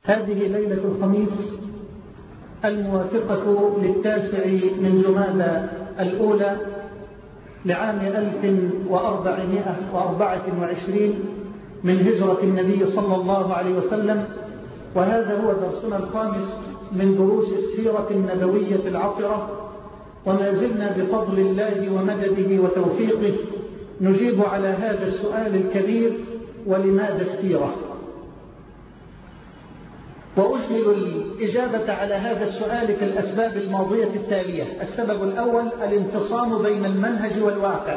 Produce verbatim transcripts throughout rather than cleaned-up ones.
هذه ليلة الخميس الموافقة للتاسع من جمادى الأولى لعام ألف وأربعمائة وأربعة وعشرين من هجرة النبي صلى الله عليه وسلم، وهذا هو درسنا الخامس من دروس السيرة النبوية العطرة، وما زلنا بفضل الله ومدده وتوفيقه نجيب على هذا السؤال الكبير: ولماذا السيرة؟ وأجمل الإجابة على هذا السؤال في الأسباب الماضية التالية. السبب الأول الانفصام بين المنهج والواقع.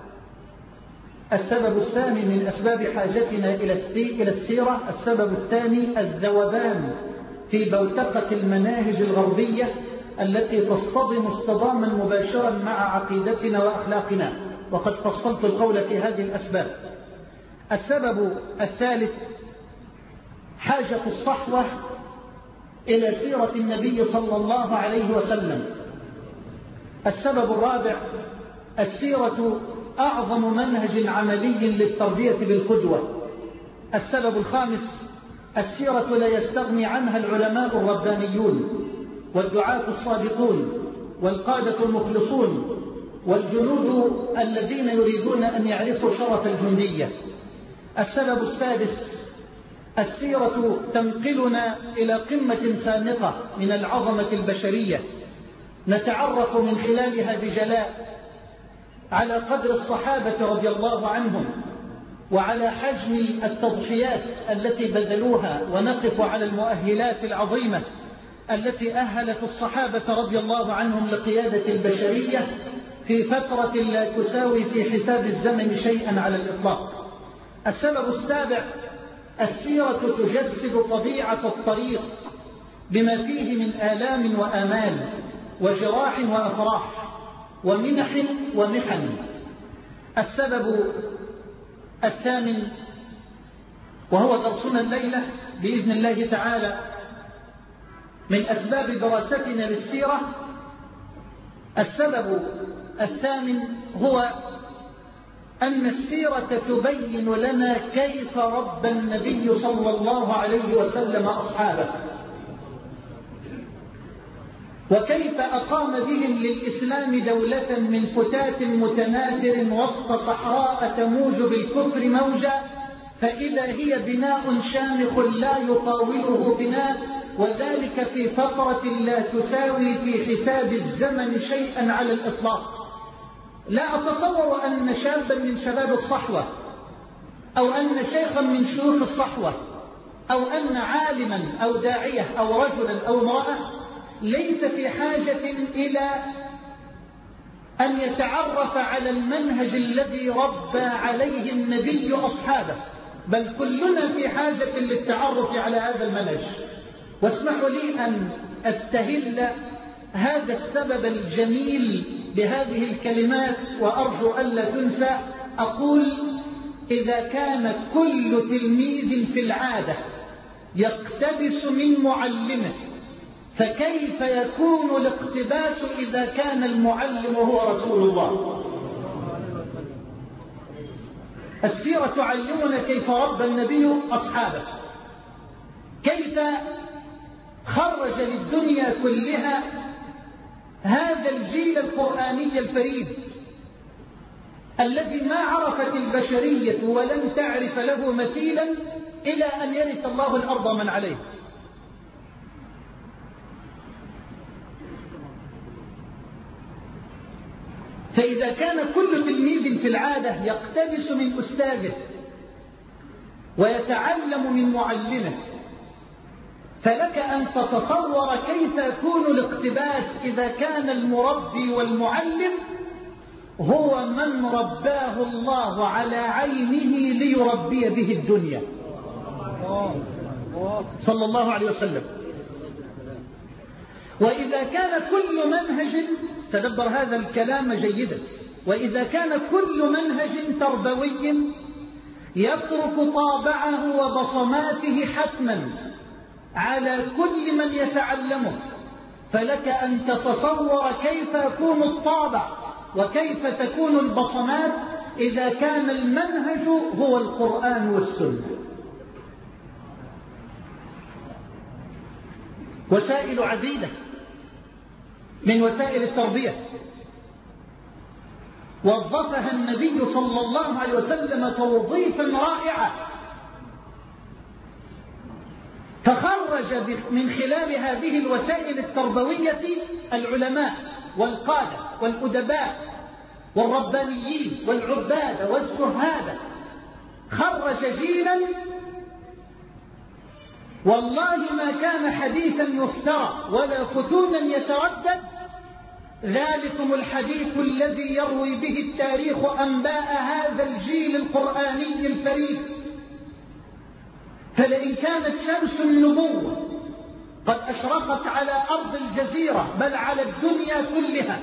السبب الثاني من أسباب حاجتنا إلى السيرة السبب الثاني الذوبان في بوتقة المناهج الغربية التي تصطدم اصطداما مباشرا مع عقيدتنا وأخلاقنا، وقد فصلت القول في هذه الأسباب. السبب الثالث حاجة الصحوة إلى سيرة النبي صلى الله عليه وسلم. السبب الرابع السيرة أعظم منهج عملي للتربية بالقدوة. السبب الخامس السيرة لا يستغني عنها العلماء الربانيون والدعاة الصادقون والقادة المخلصون والجنود الذين يريدون أن يعرفوا شرف الجندية. السبب السادس السيرة تنقلنا إلى قمة سامقة من العظمة البشرية، نتعرف من خلالها بجلاء على قدر الصحابة رضي الله عنهم وعلى حجم التضحيات التي بذلوها، ونقف على المؤهلات العظيمة التي أهلت الصحابة رضي الله عنهم لقيادة البشرية في فترة لا تساوي في حساب الزمن شيئا على الإطلاق. السبب السابع السيرة تجسد طبيعة الطريق بما فيه من آلام وآمال وجراح وأفراح ومنح ومحن. السبب الثامن وهو درسنا الليلة بإذن الله تعالى من أسباب دراستنا للسيرة، السبب الثامن هو أن السيرة تبين لنا كيف ربى النبي صلى الله عليه وسلم أصحابه، وكيف أقام بهم للإسلام دولة من فتات متناثر وسط صحراء تموج بالكفر موجا، فإذا هي بناء شامخ لا يطاوله بناء، وذلك في فترة لا تساوي في حساب الزمن شيئا على الإطلاق. لا أتصور أن شابا من شباب الصحوة أو أن شيخا من شيوخ الصحوة أو أن عالما أو داعية أو رجلا أو امرأة ليس في حاجة إلى أن يتعرف على المنهج الذي ربى عليه النبي أصحابه، بل كلنا في حاجة للتعرف على هذا المنهج. واسمحوا لي أن أستهل هذا السبب الجميل بهذه الكلمات وأرجو ألا تنسى. أقول: إذا كان كل تلميذ في العادة يقتبس من معلمه، فكيف يكون الاقتباس إذا كان المعلم هو رسول الله؟ السيرة تعلمنا كيف ربى النبي أصحابه، كيف خرج للدنيا كلها هذا الجيل القرآني الفريد الذي ما عرفت البشرية ولم تعرف له مثيلا إلى أن يرث الله الأرض من عليه. فإذا كان كل تلميذ في العادة يقتبس من أستاذه ويتعلم من معلمه، فلك أن تتصور كيف يكون الاقتباس إذا كان المربي والمعلم هو من رباه الله على عينه ليربي به الدنيا صلى الله عليه وسلم. وإذا كان كل منهج، تدبر هذا الكلام جيدا، وإذا كان كل منهج تربوي يترك طابعه وبصماته حتما على كل من يتعلمه، فلك أن تتصور كيف يكون الطابع وكيف تكون البصمات إذا كان المنهج هو القرآن والسنة. وسائل عديدة من وسائل التربية وظفها النبي صلى الله عليه وسلم توظيفا رائعا، فخرج من خلال هذه الوسائل التربوية العلماء والقادة والأدباء والربانيين والعباد والزهاد. خرج جيلا والله ما كان حديثا يفترى ولا فتونا يتردد، ذلكم الحديث الذي يروي به التاريخ أنباء هذا الجيل القرآني الفريد. فلئن كانت شمس النبوة قد أشرقت على أرض الجزيرة بل على الدنيا كلها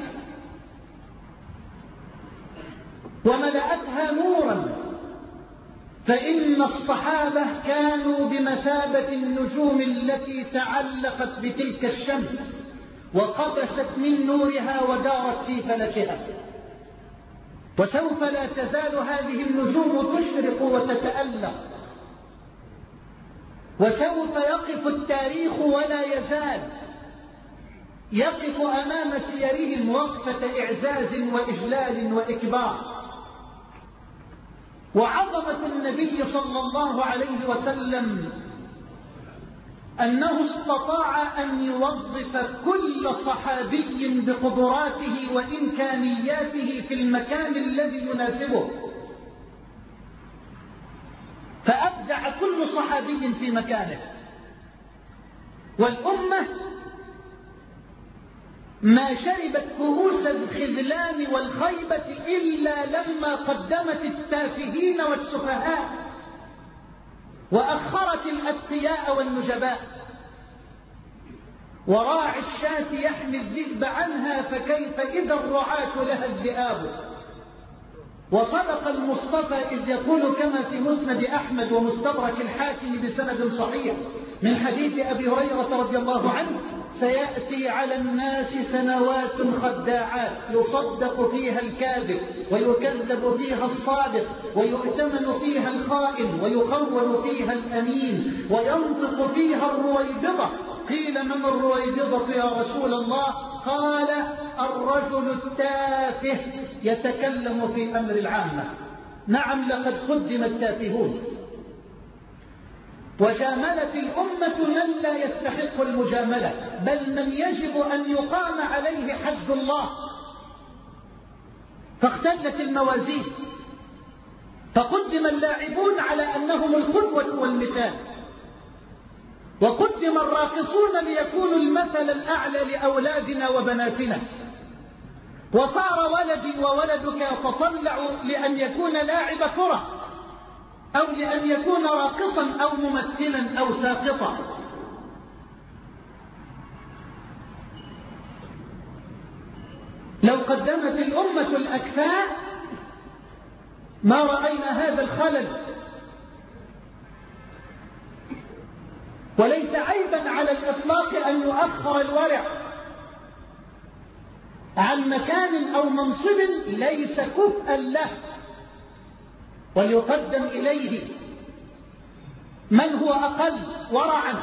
وملأتها نورا، فإن الصحابة كانوا بمثابة النجوم التي تعلقت بتلك الشمس وقبست من نورها ودارت في فلكها. وسوف لا تزال هذه النجوم تشرق وتتألق، وسوف يقف التاريخ ولا يزال يقف أمام سيرهم وقفة إعزاز وإجلال وإكبار. وعظمة النبي صلى الله عليه وسلم أنه استطاع أن يوظف كل صحابي بقدراته وإمكانياته في المكان الذي يناسبه، فأبدع كل صحابي في مكانه. والأمة ما شربت كؤوس الخذلان والخيبة إلا لما قدمت التافهين والسفهاء وأخرت الأتقياء والنجباء. وراعي الشاة يحمي الذئب عنها فكيف إذا الرعاة لها الذئاب. وصدق المصطفى إذ يقول كما في مسند أحمد ومستدرك الحاكم بسند صحيح من حديث أبي هريرة رضي الله عنه: سيأتي على الناس سنوات خداعات يصدق فيها الكاذب ويكذب فيها الصادق ويؤتمن فيها الخائن ويخون فيها الأمين وينطق فيها الرويبضة. قيل من الرويبضة يا رسول الله؟ قال الرجل التافه يتكلم في أمر العامة. نعم، لقد قدم التافهون وجاملت الأمة من لا يستحق المجاملة، بل من يجب أن يقام عليه حد الله. فاختلت الموازين، فقدم اللاعبون على أنهم القدوة والمثال، وقدم الراقصون ليكونوا المثل الأعلى لأولادنا وبناتنا. وصار ولدي وولدك يتطلع لأن يكون لاعب كرة أو لأن يكون راقصا أو ممثلا أو ساقطا. لو قدمت الأمة الأكفاء ما رأينا هذا الخلل. وليس عيبا على الإطلاق أن يؤخر الورع عن مكان أو منصب ليس كفءا له، وليقدم إليه من هو أقل ورعا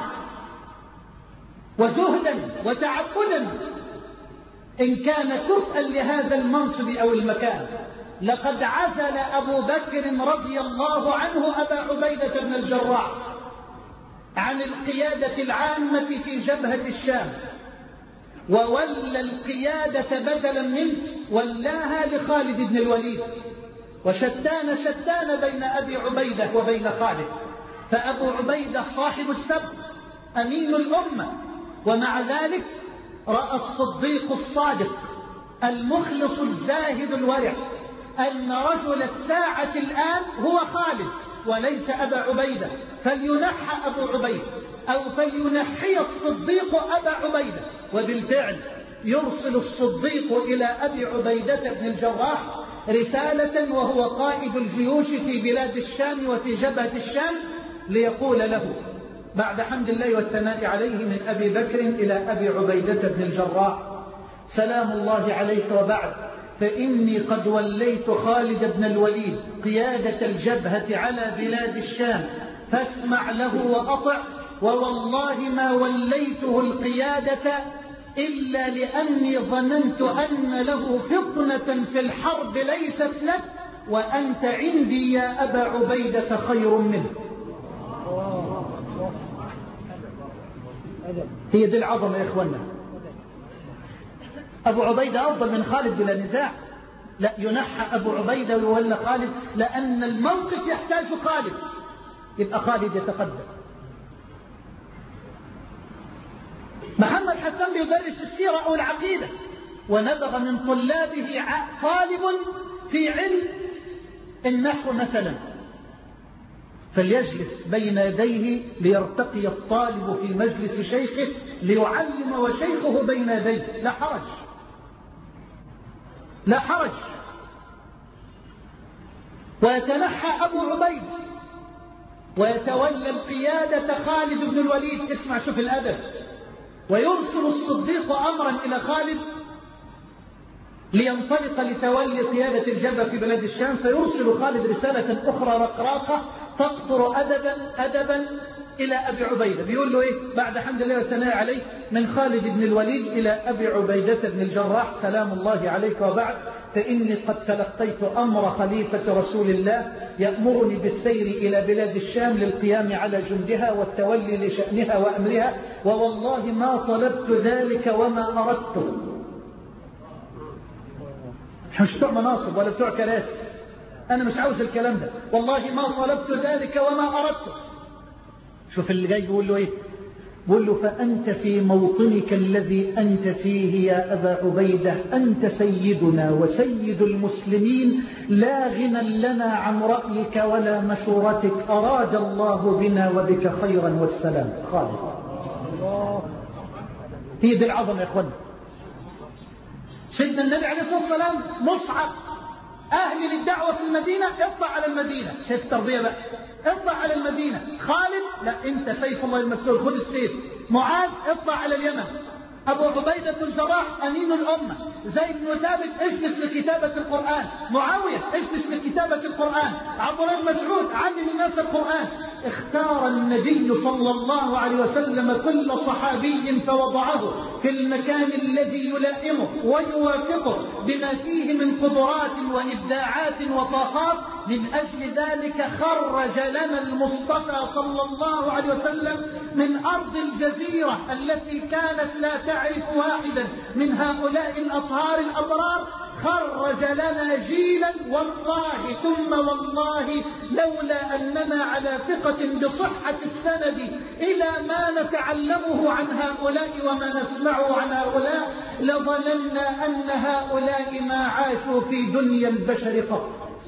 وزهدا وتعبدا إن كان كفءا لهذا المنصب أو المكان. لقد عزل أبو بكر رضي الله عنه أبا عبيدة بن الجراح عن القيادة العامة في جبهة الشام، وولى القيادة بدلا منه ولاها لخالد بن الوليد، وشتان شتان بين أبي عبيدة وبين خالد. فأبو عبيدة صاحب السبق أمين الأمة، ومع ذلك رأى الصديق الصادق المخلص الزاهد الورع أن رجل الساعة الآن هو خالد وليس أبا عبيدة، فلينحى أبو عبيدة أو فلينحي الصديق أبا عبيدة. وبالفعل يرسل الصديق إلى أبي عبيدة بن الجراح رسالة وهو قائد الجيوش في بلاد الشام وفي جبهة الشام، ليقول له بعد حمد الله والثناء عليه من أبي بكر إلى أبي عبيدة بن الجراح: سلام الله عليك، وبعد، فإني قد وليت خالد بن الوليد قيادة الجبهة على بلاد الشام، فاسمع له وأطع، ووالله ما وليته القيادة إلا لأني ظننت أن له فطنة في الحرب ليست لك، وأنت عندي يا أبا عبيدة خير منه. هي دي العظمة يا إخوانا. أبو عبيدة أفضل من خالد بلا نزاع. لا ينحى أبو عبيدة ويولى خالد، لأن الموقف يحتاج خالد، يبقى خالد يتقدم. محمد حسان بيدرس السيرة أو العقيدة، ونبغ من طلابه طالب في علم النحو مثلا، فليجلس بين يديه ليرتقي الطالب في مجلس شيخه ليعلم وشيخه بين يديه، لا حرج لا حرج. ويتنحى أبو عبيد ويتولى القيادة خالد بن الوليد. اسمع شوف الأدب. ويرسل الصديق أمرا إلى خالد لينطلق لتولي قيادة الجبهة في بلاد الشام، فيرسل خالد رسالة أخرى رقراقة تقطر أدبا أدبا إلى أبي عبيدة. بيقول له إيه بعد حمد الله والثناء عليه؟ من خالد بن الوليد إلى أبي عبيدة بن الجراح سلام الله عليك، وبعد فإني قد تلقيت أمر خليفة رسول الله يأمرني بالسير إلى بلاد الشام للقيام على جندها والتولي لشأنها وأمرها، ووالله ما طلبت ذلك وما أردته. مش بتوع مناصب ولا بتوع كراسي، أنا مش عاوز الكلام ده، والله ما طلبت ذلك وما أردته. شوف اللي جاي بيقول له إيه؟ بيقول له فأنت في موطنك الذي أنت فيه يا أبا عبيدة أنت سيدنا وسيد المسلمين، لا غنى لنا عن رأيك ولا مشورتك، أراد الله بنا وبك خيرا والسلام. خالد. هي دي العظمة يا أخوان. سيدنا النبي عليه الصلاة والسلام مصعب أهل للدعوة في المدينة، اطلع على المدينة. شايف التربية بقى، اطلع على المدينة. خالد لا أنت سيف الله المسلول، خذ السيف. معاذ اطلع على اليمن. أبو عبيدة بن الجراح أمين الأمة. زيد بن ثابت اجلس لكتابة القرآن. معاوية اجلس لكتابة القرآن. عبد الله بن مسعود علم الناس القرآن. اختار النبي صلى الله عليه وسلم كل صحابي فوضعه في المكان الذي يلائمه ويوافقه بما فيه من قدرات وإبداعات وطاقات. من أجل ذلك خرج لنا المصطفى صلى الله عليه وسلم من أرض الجزيرة التي كانت لا تعرف واحدا من هؤلاء الأطهار الأبرار، خرج لنا جيلا والله ثم والله لولا أننا على ثقة بصحة السند إلى ما نتعلمه عن هؤلاء وما نسمعه عن هؤلاء لظننا أن هؤلاء ما عاشوا في دنيا البشر قط.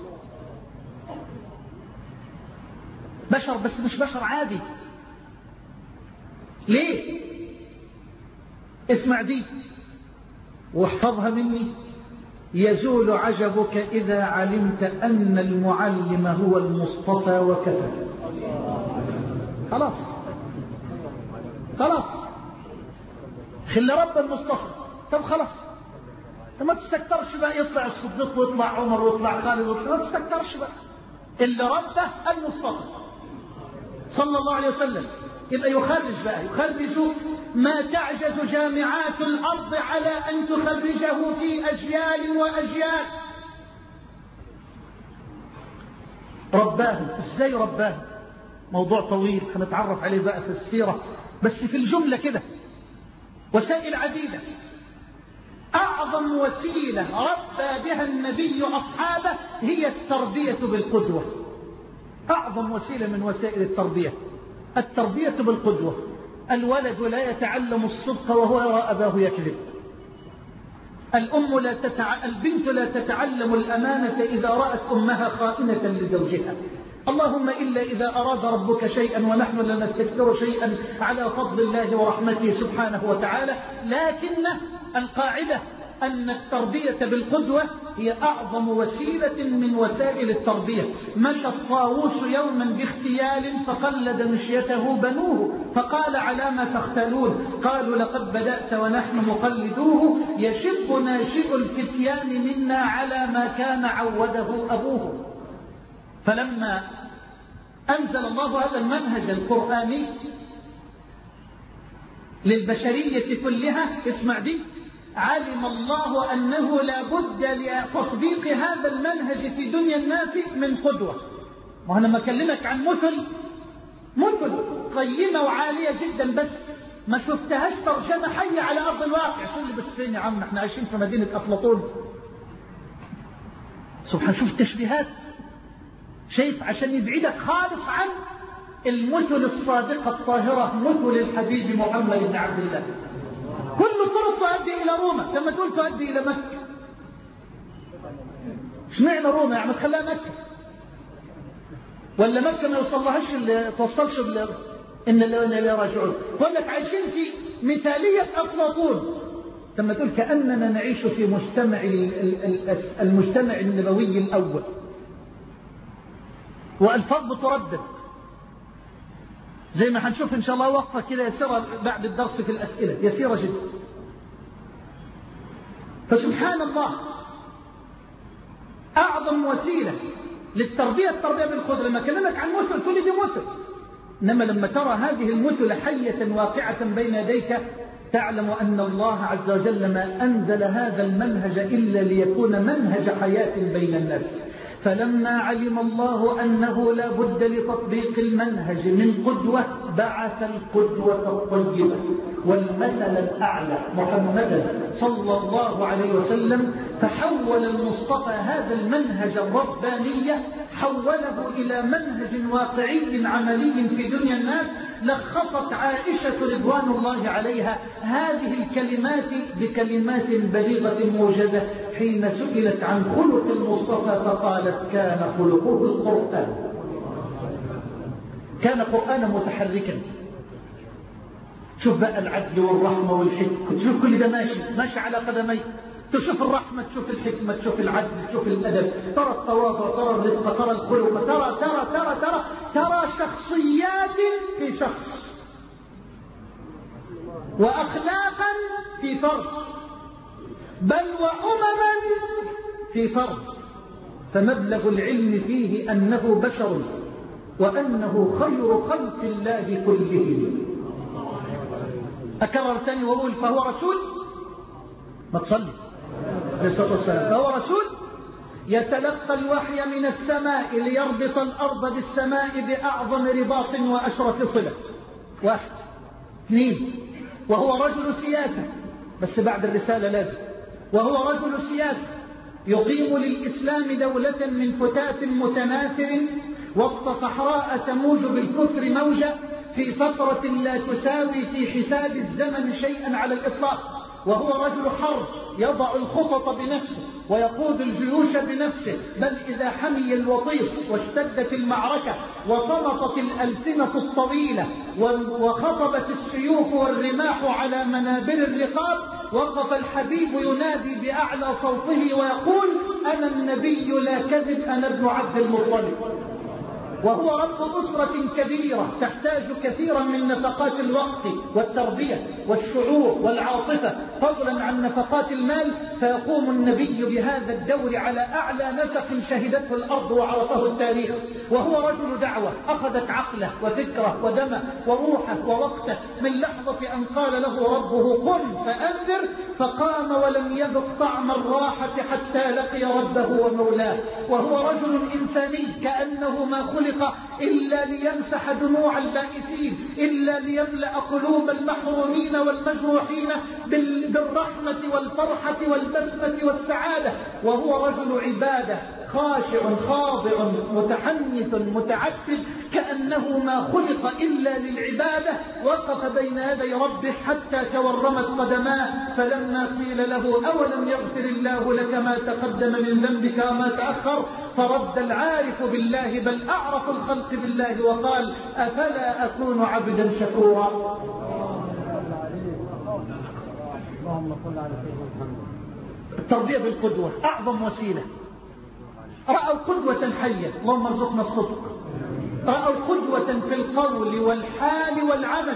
بشر بس مش بشر عادي. ليه؟ اسمع دي واحفظها مني. يزول عجبك إذا علمت أن المعلم هو المصطفى وكفى. خلاص خلاص خل رب المصطفى. طب خلاص ما تستكترش بقى يطلع الصديق ويطلع عمر ويطلع خالد ويطلع، ما تستكترش بقى. اللي ربه المصطفى صلى الله عليه وسلم. يبقى يخرج بقى يخرج ما تعجز جامعات الأرض على أن تخرجه في أجيال وأجيال. رباه. ازاي رباه؟ موضوع طويل هنتعرف عليه بقى في السيرة، بس في الجملة كده وسائل عديدة. أعظم وسيلة ربى بها النبي أصحابه هي التربية بالقدوة. أعظم وسيلة من وسائل التربية التربية بالقدوة. الولد لا يتعلم الصدق وهو يرى أباه يكذب. الأم لا تتع... البنت لا تتعلم الأمانة إذا رأت أمها خائنة لزوجها. اللهم إلا إذا أراد ربك شيئا ونحن لا نستكثر شيئا على فضل الله ورحمته سبحانه وتعالى. لكن القاعدة أن التربية بالقدوة هي أعظم وسيلة من وسائل التربية. مشى الطاووس يوما باختيال فقلد مشيته بنوه فقال على ما تختلون؟ قالوا لقد بدأت ونحن مقلدوه يشب ناشئ الفتيان منا على ما كان عوده أبوه. فلما أنزل الله هذا المنهج القرآني للبشرية كلها. اسمع دي: علم الله أنه لا بد لتطبيق هذا المنهج في دنيا الناس من قدوة. وأنا ما أكلمك عن مثل مثل قيمة وعالية جدا، بس ما شفتهاش ترجمة حية على أرض الواقع. تقول لي بس فين يا عم، احنا عايشين في مدينة أفلاطون. سبحان، شوف التشبيهات، شايف، عشان يبعدك خالص عن المثل الصادقة الطاهرة، مثل الحبيب محمد بن عبد الله. كل الطرق تؤدي إلى روما، لما تقول تؤدي إلى مكة. اشمعنى روما؟ يعني تخليها مكة، ولا مكة ما يوصلهاش اللي توصلش إن اللي راجعون. يقول لك عايشين في مثالية أفلاطون. لما تقول كأننا نعيش في مجتمع المجتمع النبوي الأول، وألفاظ بتردد زي ما هنشوف إن شاء الله. وقفة كده يسيرة بعد الدرس في الأسئلة، يسيرة جدا. فسبحان الله، أعظم وسيلة للتربية التربية بالقدرة. لما كلمك عن مثل تقول دي مثل، إنما لما ترى هذه المثل حية واقعة بين يديك تعلم أن الله عز وجل ما أنزل هذا المنهج إلا ليكون منهج حياة بين الناس. فلما علم الله أنه لا بد لتطبيق المنهج من قدوة بعث القدوة الطيبة والمثل الأعلى محمدا صلى الله عليه وسلم. فحول المصطفى هذا المنهج الرباني، حوله إلى منهج واقعي عملي في دنيا الناس. لخصت عائشة رضوان الله عليها هذه الكلمات بكلمات بليغة موجزة حين سئلت عن خلق المصطفى فقالت: كان خلقه القرآن. كان قرآنا متحركا. شوف بقى العدل والرحمة والحكمة، تشوف كل ده ماشي ماشي على قدمي. تشوف الرحمة، تشوف الحكمة، تشوف العدل، تشوف الأدب، ترى التواضع، ترى الرفق، ترى الخلق، ترى ترى ترى ترى ترى شخصيات في شخص، وأخلاقا في فرد، بل وأمما في فرد. فمبلغ العلم فيه أنه بشر وأنه خير خلق الله كلهم. أكرر تاني وأقول: فهو رسول. ما تصلي عليه الصلاة والسلام. فهو رسول يتلقى الوحي من السماء ليربط الأرض بالسماء بأعظم رباط وأشرف صلة. واحد. اثنين، وهو رجل سياسة، بس بعد الرسالة لازم. وهو رجل سياسة يقيم للإسلام دولة من فتات متناثر وسط صحراء تموج بالكفر موجة، في فترة لا تساوي في حساب الزمن شيئا على الإطلاق. وهو رجل حرب يضع الخطط بنفسه ويقود الجيوش بنفسه، بل إذا حمي الوطيس واشتدت المعركة وصمتت الألسنة الطويلة وخطبت السيوف والرماح على منابر الرقاب، وقف الحبيب ينادي بأعلى صوته ويقول: أنا النبي لا كذب، أنا ابن عبد المطلب. وهو رب أسرة كبيرة تحتاج كثيرا من نفقات الوقت والتربية والشعور والعاطفة فضلا عن نفقات المال، فيقوم النبي بهذا الدور على أعلى نسق شهدته الأرض وعرفه التاريخ. وهو رجل دعوة أخذت عقله وفكره ودمه وروحه ووقته من لحظة أن قال له ربه: قم فأنذر، فقام ولم يذق طعم الراحة حتى لقي ربه ومولاه. وهو رجل إنساني كأنه ما خلق إلا ليمسح دموع البائسين، إلا ليملأ قلوب المحرومين والمجروحين بالرحمة والفرحة والبسمة والسعادة. وهو رجل عبادة خاشع خاضع متحنث متعبد كأنه ما خلق إلا للعبادة. وقف بين يدي ربه حتى تورمت قدماه، فلما قيل له: أولم يغفر الله لك ما تقدم من ذنبك وما تأخر، فرد العارف بالله بل أعرف الخلق بالله وقال: أفلا أكون عبدا شكورا. التربية بالقدوة أعظم وسيلة. رأوا قدوة حية، اللهم ارزقنا الصدق. رأوا قدوة في القول والحال والعمل.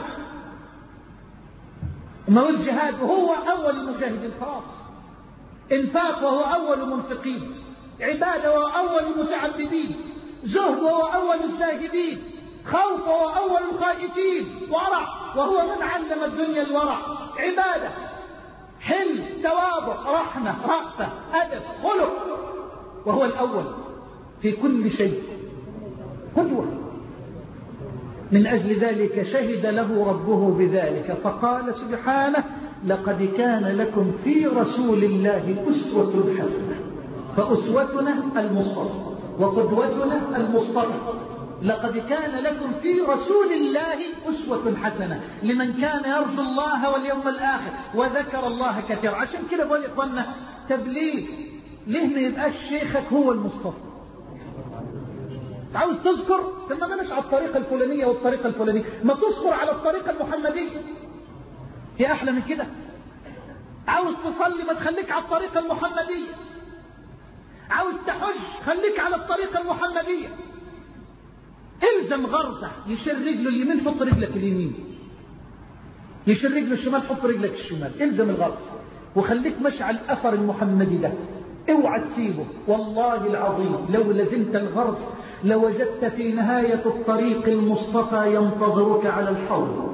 ما هو الجهاد وهو أول المجاهدين، خلاص. انفاق وهو أول منفقين، عبادة وهو أول المتعبدين، زهد وهو أول الزاهدين. خوف وهو أول الخائفين، ورع وهو من علم الدنيا الورع، عبادة، حلم، تواضع، رحمة، رأفة، أدب، خلق، وهو الأول في كل شيء، قدوة. من أجل ذلك شهد له ربه بذلك فقال سبحانه: لقد كان لكم في رسول الله أسوة حسنة. فأسوتنا المصطفى وقدوتنا المصطفى. لقد كان لكم في رسول الله أسوة حسنة لمن كان يرجو الله واليوم الآخر وذكر الله كثيرا. عشان كده بقول يا إخوانا، تبليغ ليه ما يبقاش شيخك هو المصطفى؟ عاوز تذكر؟ ثم ما مش على الطريقة الفلانية والطريقة الفلانية، ما تذكر على الطريقة المحمدية. هي أحلى من كده؟ عاوز تصلي ما تخليك على الطريقة المحمدية. عاوز تحج خليك على الطريقة المحمدية. الزم غرزة، يشير رجله اليمين حط رجلك اليمين، يشير رجله الشمال حط رجلك الشمال. الزم الغرز وخليك ماشي على الأثر المحمدي ده، اوعى تسيبه. والله العظيم لو لزمت الغرز لوجدت في نهاية الطريق المصطفى ينتظرك على الحوض.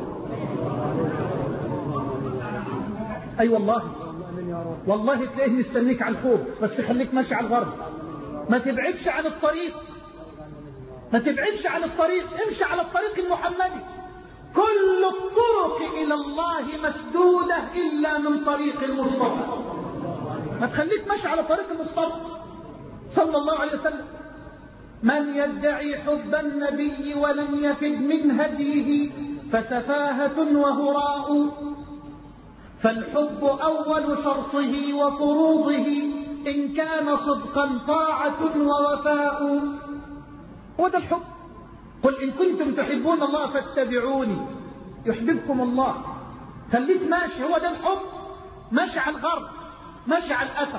أي أيوة والله، والله تلاقيه مستنيك على الحوض، بس خليك ماشي على الغرز، ما تبعدش عن الطريق، ما تبعدش عن الطريق، امشي على الطريق المحمدي. كل الطرق إلى الله مسدودة إلا من طريق المصطفى. ما تخليك ماشي على طريق المصطفى صلى الله عليه وسلم. من يدعي حب النبي ولم يفد من هديه فسفاهة وهراء، فالحب أول شرطه وفروضه إن كان صدقا طاعة ووفاء. وده الحب. قل إن كنتم تحبون الله فاتبعوني يحببكم الله. خليك ماشي، هو ده الحب، ماشي على الغرب، ماشي على الأثر.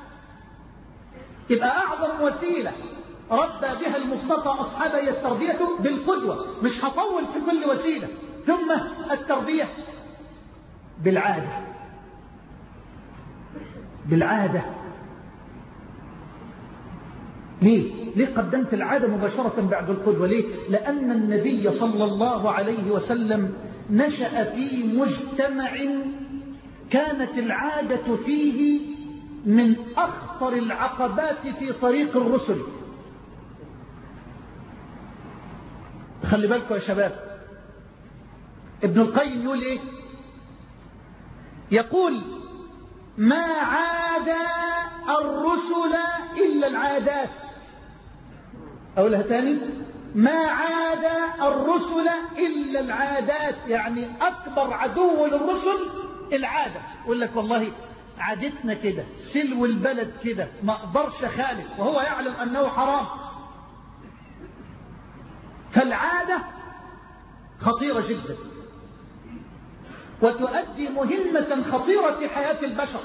يبقى أعظم وسيلة ربى بها المصطفى أصحابه هي التربية بالقدوة. مش هطول في كل وسيلة. ثم التربية بالعادة، بالعادة. ليه؟ ليه قدمت العادة مباشرة بعد القدوة؟ ليه؟ لأن النبي صلى الله عليه وسلم نشأ في مجتمع كانت العادة فيه من أخطر العقبات في طريق الرسل. خلي بالكم يا شباب، ابن القيم يقول إيه؟ يقول: ما عاد الرسل إلا العادات. أقولها تاني: ما عاد الرسل إلا العادات. يعني أكبر عدو للرسل العادة. يقول لك والله عادتنا كده، سلو البلد كده، ما أقدرش أخالف، وهو يعلم أنه حرام. فالعادة خطيرة جدا وتؤدي مهمة خطيرة في حياة البشر،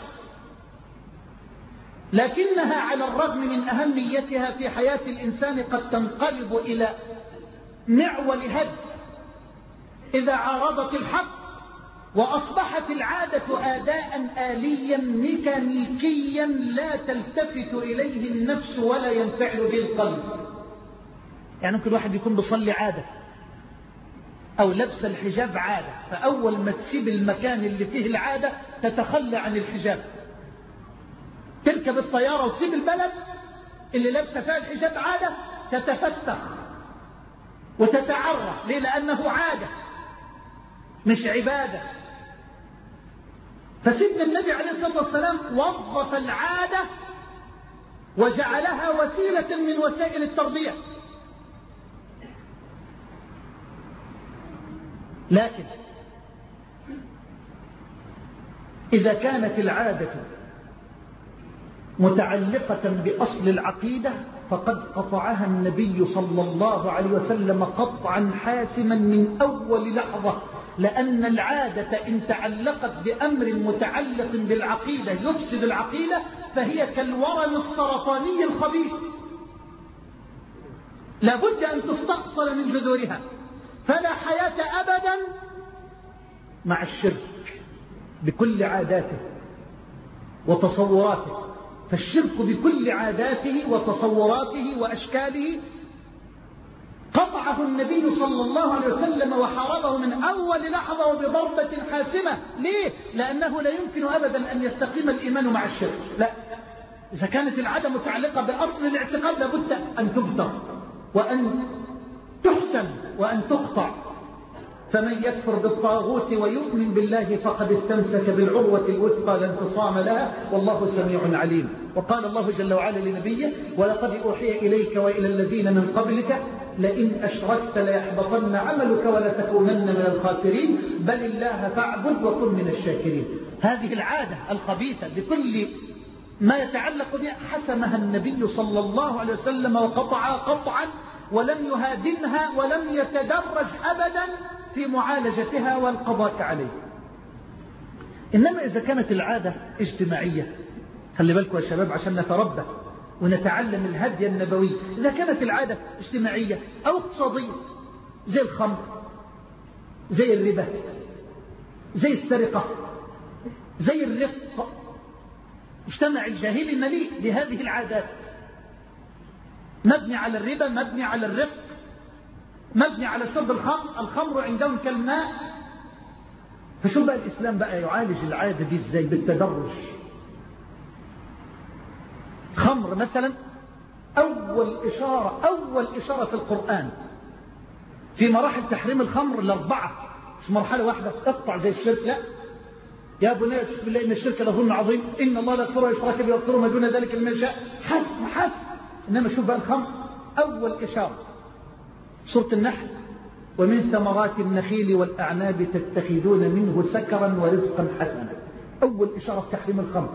لكنها على الرغم من أهميتها في حياة الإنسان قد تنقلب إلى معول هد إذا عارضت الحق، وأصبحت العادة أداء آليا ميكانيكيا لا تلتفت إليه النفس ولا ينفعل به القلب. يعني ممكن واحد يكون بيصلي عادة أو لبس الحجاب عادة، فأول ما تسيب المكان اللي فيه العادة تتخلى عن الحجاب. تركب الطيارة وتسيب البلد اللي لبس فيها الحجاب عادة، تتفسخ وتتعرف. ليه؟ لأنه عادة مش عبادة. فسيدنا النبي عليه الصلاة والسلام وظف العادة وجعلها وسيلة من وسائل التربية. لكن إذا كانت العادة متعلقة بأصل العقيدة فقد قطعها النبي صلى الله عليه وسلم قطعا حاسما من أول لحظة. لأن العادة إن تعلقت بأمر متعلق بالعقيدة يفسد العقيدة فهي كالورم السرطاني الخبيث، لابد أن تستأصل من جذورها. فلا حياة أبدا مع الشرك بكل عاداته وتصوراته. فالشرك بكل عاداته وتصوراته وأشكاله قطعا قاطعه النبي صلى الله عليه وسلم وحاربه من أول لحظة وبضربة حاسمة. ليه؟ لأنه لا يمكن أبدا أن يستقيم الإيمان مع الشرك. لا، إذا كانت العادة متعلقة بأصل الاعتقاد لابد أن تبتر وأن تحسن وأن تقطع. فمن يكفر بالطاغوت ويؤمن بالله فقد استمسك بالعروة الوثقى لا انفصام لها والله سميع عليم. وقال الله جل وعلا لنبيه: ولقد أوحي إليك وإلى الذين من قبلك لئن أشركت ليحبطن عملك ولتكونن من الخاسرين بل الله فاعبد وكن من الشاكرين. هذه العادة الخبيثة لكل ما يتعلق بها حسمها النبي صلى الله عليه وسلم وقطعها قطعا، ولم يهادنها ولم يتدرج أبدا في معالجتها والقضاء عليه. إنما إذا كانت العادة اجتماعية، خلي بالكم يا شباب عشان نتربى ونتعلم الهدي النبوي. إذا كانت العادة اجتماعية أو اقتصادية زي الخمر، زي الربا، زي السرقة، زي الرق، مجتمع الجاهلي مليء بهذه العادات، مبني على الربا، مبني على الرق، مبني على شرب الخمر. الخمر عندهم كالماء. فشو بقى الإسلام بقى يعالج العادة دي ازاي؟ بالتدرج. خمر مثلا، أول إشارة أول إشارة في القرآن في مراحل تحريم الخمر الأربعة، مش مرحلة واحدة تقطع زي الشرك. لا، يا بني اشرك بالله إن الشرك لظلم عظيم إن الله لا يغفر ويشرك به ويغفر ما دون ذلك لمن يشاء. حسب حسب. إنما شوف بقى الخمر أول إشارة سورة النحل: ومن ثمرات النخيل والأعناب تتخذون منه سكرا ورزقا حسنا. أول إشارة في تحريم الخمر.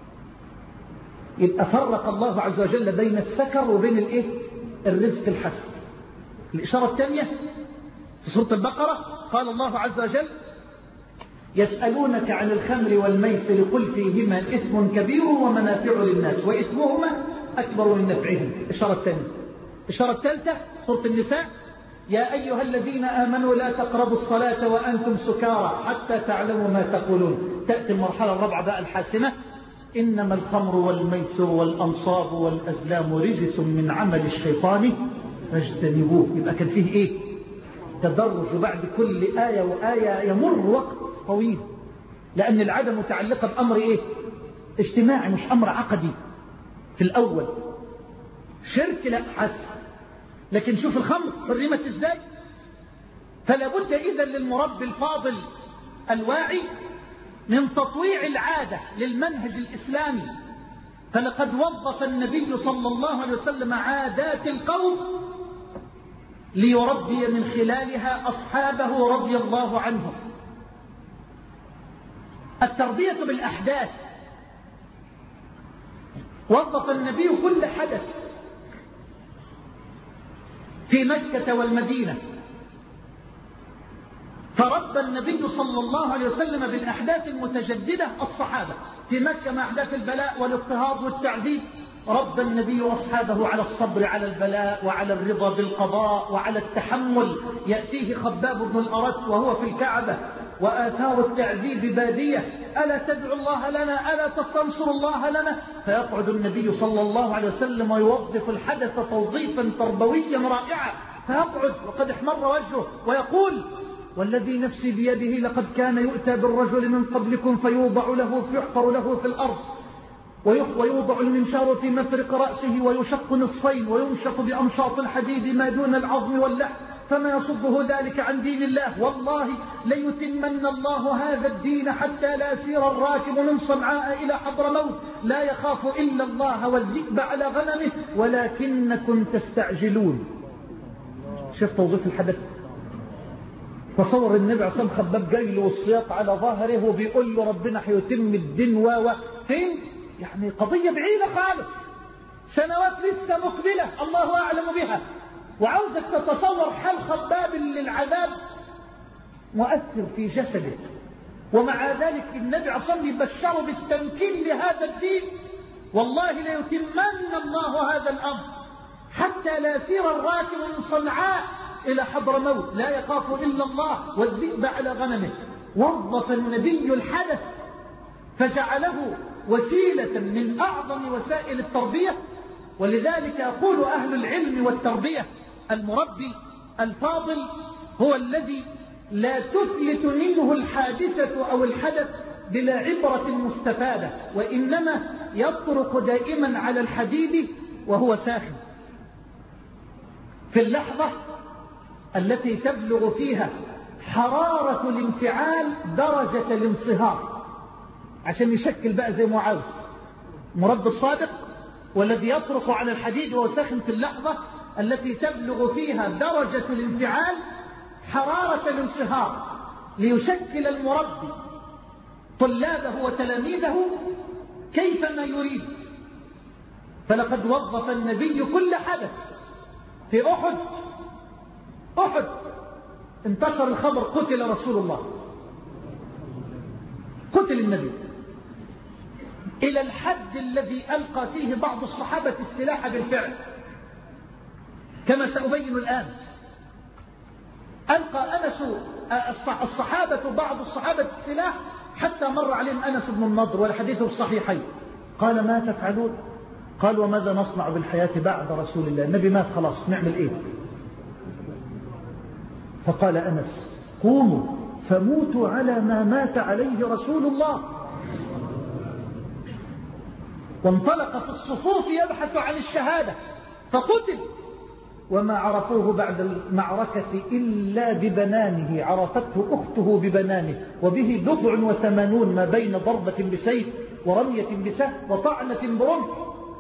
يبقى فرق الله عز وجل بين السكر وبين الإيه؟ الرزق الحسن. الإشارة الثانية في سورة البقرة قال الله عز وجل: يسألونك عن الخمر والميسر قل فيهما إثم كبير ومنافع للناس وإثمهما أكبر من نفعهم. الإشارة الثانية. الإشارة الثالثة سورة النساء: يا أيها الذين آمنوا لا تقربوا الصلاة وأنتم سكارى حتى تعلموا ما تقولون. تأتي المرحلة الرابعة بقى الحاسمة: إنما الخمر والميسر والأنصاب والأزلام رجس من عمل الشيطان فاجتنبوه. يبقى كان فيه إيه؟ تدرج. بعد كل آية وآية يمر وقت طويل، لأن العادة متعلقة بأمر إيه؟ اجتماعي مش أمر عقدي. في الأول شرك لا حس، لكن شوف الخمر حرمت إزاي. فلا بد إذن للمربي الفاضل الواعي من تطويع العادة للمنهج الإسلامي. فلقد وظف النبي صلى الله عليه وسلم عادات القوم ليربي من خلالها أصحابه رضي الله عنهم. التربية بالأحداث. وظف النبي كل حدث في مكة والمدينة، فربى النبي صلى الله عليه وسلم بالأحداث المتجددة الصحابة. في مكة مع أحداث البلاء والاضطهاد والتعذيب ربى النبي أصحابه على الصبر على البلاء وعلى الرضا بالقضاء وعلى التحمل. يأتيه خباب بن الأرت وهو في الكعبة وآثار التعذيب بادية: ألا تدعو الله لنا، ألا تستنصر الله لنا؟ فيقعد النبي صلى الله عليه وسلم ويوظف الحدث توظيفا تربويا رائعا. فيقعد وقد احمر وجهه ويقول: والذي نفسي بيده لقد كان يؤتى بالرجل من قبلكم فيوضع له فيحفر له في الأرض ويوضع المنشار في مفرق رأسه ويشق نصفين ويمشط بأمشاط الحديد ما دون العظم واللحم فما يصده ذلك عن دين الله. والله ليتمن الله هذا الدين حتى لا يسير الراكب من صنعاء إلى حضرموت لا يخاف إلا الله والذئب على غنمه ولكنكم تستعجلون. شوف توظيف الحدث. تصور النبي عليه الصلاة والسلام خباب جاي له والسياط على ظهره وبيقول له ربنا حيتم الدين و فين؟ يعني قضية بعيدة خالص، سنوات لسه مقبلة الله أعلم بها. وعاوزك تتصور حال خباب للعذاب مؤثر في جسده، ومع ذلك النبي عليه الصلاة والسلام يبشره بالتمكين لهذا الدين. والله ليتمن الله هذا الأمر حتى لا يسير الراكب من صنعاء إلى حضرموت لا يخاف إلا الله والذئب على غنمه. وظف النبي الحدث فجعله وسيلة من أعظم وسائل التربية. ولذلك يقول أهل العلم والتربية: المربي الفاضل هو الذي لا تفلت منه الحادثة أو الحدث بلا عبرة مستفادة، وإنما يطرق دائما على الحديد وهو ساخن. في اللحظة التي تبلغ فيها حرارة الانفعال درجة الانصهار، عشان يشكل بقى زي ما عاوز مرد الصادق، والذي يطرق على الحديد وهو ساخن في اللحظة التي تبلغ فيها درجة الانفعال حرارة الانصهار، ليشكل المربي طلابه وتلاميذه كيفما يريد. فلقد وظف النبي كل حدث. في أحد أحد انتشر الخبر قتل رسول الله، قتل النبي، إلى الحد الذي ألقى فيه بعض الصحابة السلاح بالفعل كما سأبين الآن. ألقى أنس الصحابة بعض الصحابة السلاح حتى مر عليهم أنس بن النضر والحديث الصحيحين. قال ما تفعلون؟ قال وماذا نصنع بالحياة بعد رسول الله؟ النبي مات خلاص، نعمل إيه؟ فقال أنس قوموا فموتوا على ما مات عليه رسول الله. وانطلق في الصفوف يبحث عن الشهادة فقتل، وما عرفوه بعد المعركة إلا ببنانه، عرفته أخته ببنانه، وبه بضع وثمانون ما بين ضربة بسيف ورمية بسهم وطعنة برمح.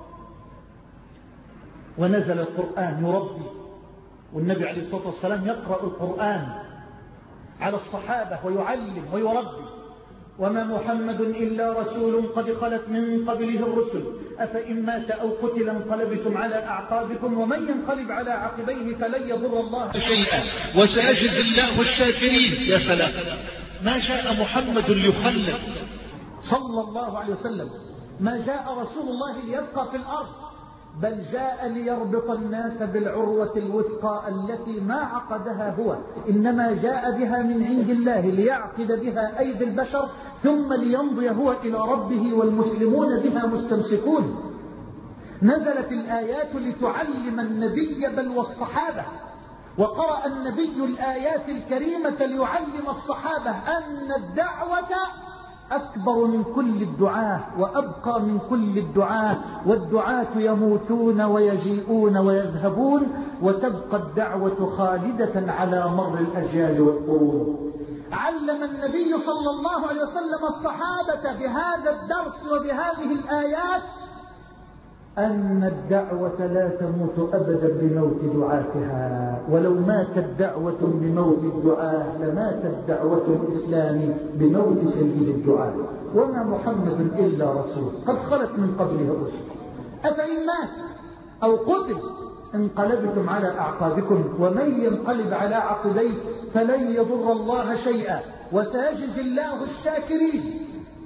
ونزل القرآن يربي، والنبي عليه الصلاة والسلام يقرأ القرآن على الصحابة ويعلم ويربي. وما محمد إلا رسول قد خلت من قبله الرسل أفإن مات أو قتل انقلبتم على أعقابكم ومن ينقلب على عقبيه فلن يضر الله شيئا وسيجزي الله الشاكرين. يا سلام، ما جاء محمد ليخلد صلى الله عليه وسلم، ما جاء رسول الله ليبقى في الأرض، بل جاء ليربط الناس بالعروة الوثقى التي ما عقدها هو، إنما جاء بها من عند الله ليعقد بها أيدي البشر ثم ليمضي هو إلى ربه والمسلمون بها مستمسكون. نزلت الآيات لتعلم النبي بل والصحابة، وقرأ النبي الآيات الكريمة ليعلم الصحابة أن الدعوة أكبر من كل الدعاة وأبقى من كل الدعاة، والدعاة يموتون ويجيئون ويذهبون، وتبقى الدعوة خالدة على مر الأجيال والقرون. علم النبي صلى الله عليه وسلم الصحابة بهذا الدرس وبهذه الآيات أن الدعوة لا تموت أبدا بموت دعاتها، ولو ماتت دعوة بموت الدعاة لماتت دعوة الإسلام بموت سيد الدعاة. وما محمد إلا رسول قد خلت من قبله الرسل أفإن مات أو قتل انقلبتم على أعقابكم ومن ينقلب على عقبيه فلن يضر الله شيئا وسيجزي الله الشاكرين.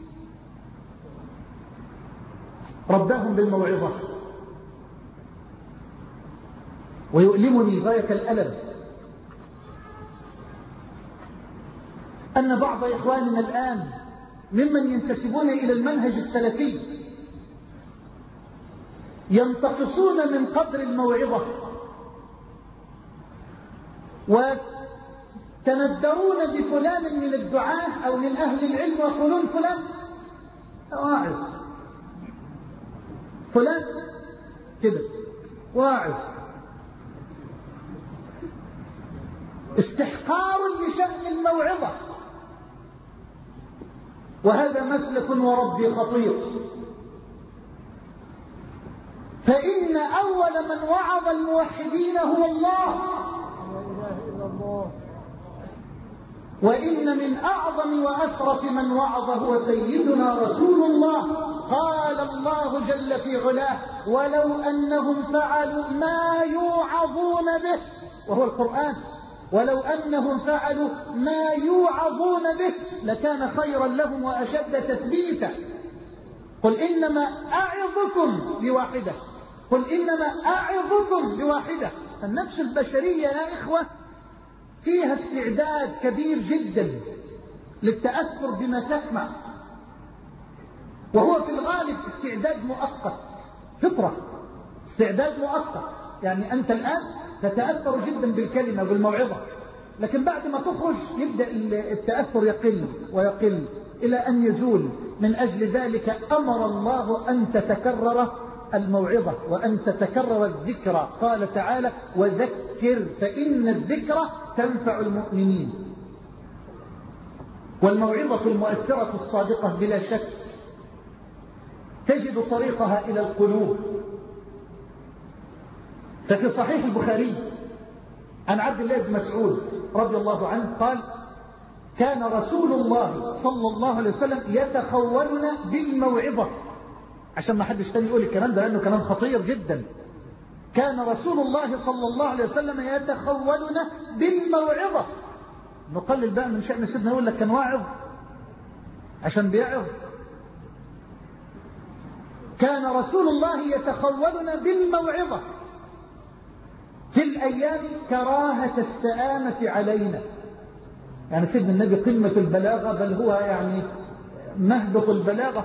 رباهم بالموعظة. ويؤلمني غاية الألم أن بعض إخواننا الآن ممن ينتسبون إلى المنهج السلفي ينتقصون من قدر الموعظة وتندرون بفلان من الدعاة أو من أهل العلم ويقولون فلان واعظ، فلان كده واعظ، استحقار لشأن الموعظة. وهذا مسلك وربي خطير، فإن أول من وعظ الموحدين هو الله، وإن من أعظم وأشرف من وعظ هو سيدنا رسول الله. قال الله جل في علاه ولو أنهم فعلوا ما يوعظون به، وهو القرآن، ولو أنهم فعلوا ما يوعظون به لكان خيرا لهم وأشد تثبيتا. قل إنما أعظكم بواحدة، قل إنما أعظكم بواحدة. النفس البشرية يا إخوة فيها استعداد كبير جدا للتأثر بما تسمع، وهو في الغالب استعداد مؤقت، فطرة، استعداد مؤقت. يعني أنت الآن تتأثر جدا بالكلمة بالموعظة، لكن بعد ما تخرج يبدأ التأثر يقل ويقل إلى أن يزول. من أجل ذلك أمر الله أن تتكرر الموعظة وأن تتكرر الذكرى. قال تعالى: وذكر فإن الذكرى تنفع المؤمنين. والموعظة المؤثرة الصادقة بلا شك تجد طريقها إلى القلوب. ففي صحيح البخاري عن عبد الله بن مسعود رضي الله عنه قال: كان رسول الله صلى الله عليه وسلم يتخولنا بالموعظة. عشان ما حدش تاني يقول الكلام ده لأنه كلام خطير جدا. كان رسول الله صلى الله عليه وسلم يتخولنا بالموعظة. نقلل بقى من شأن سيدنا يقول لك كان واعظ عشان بيعظ. كان رسول الله يتخولنا بالموعظة في الأيام كراهة السآمة علينا. يعني سيدنا النبي قمة البلاغة، بل هو يعني مهبط البلاغة،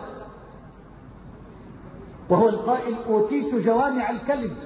وهو القائل: أوتيت جوامع الكلم.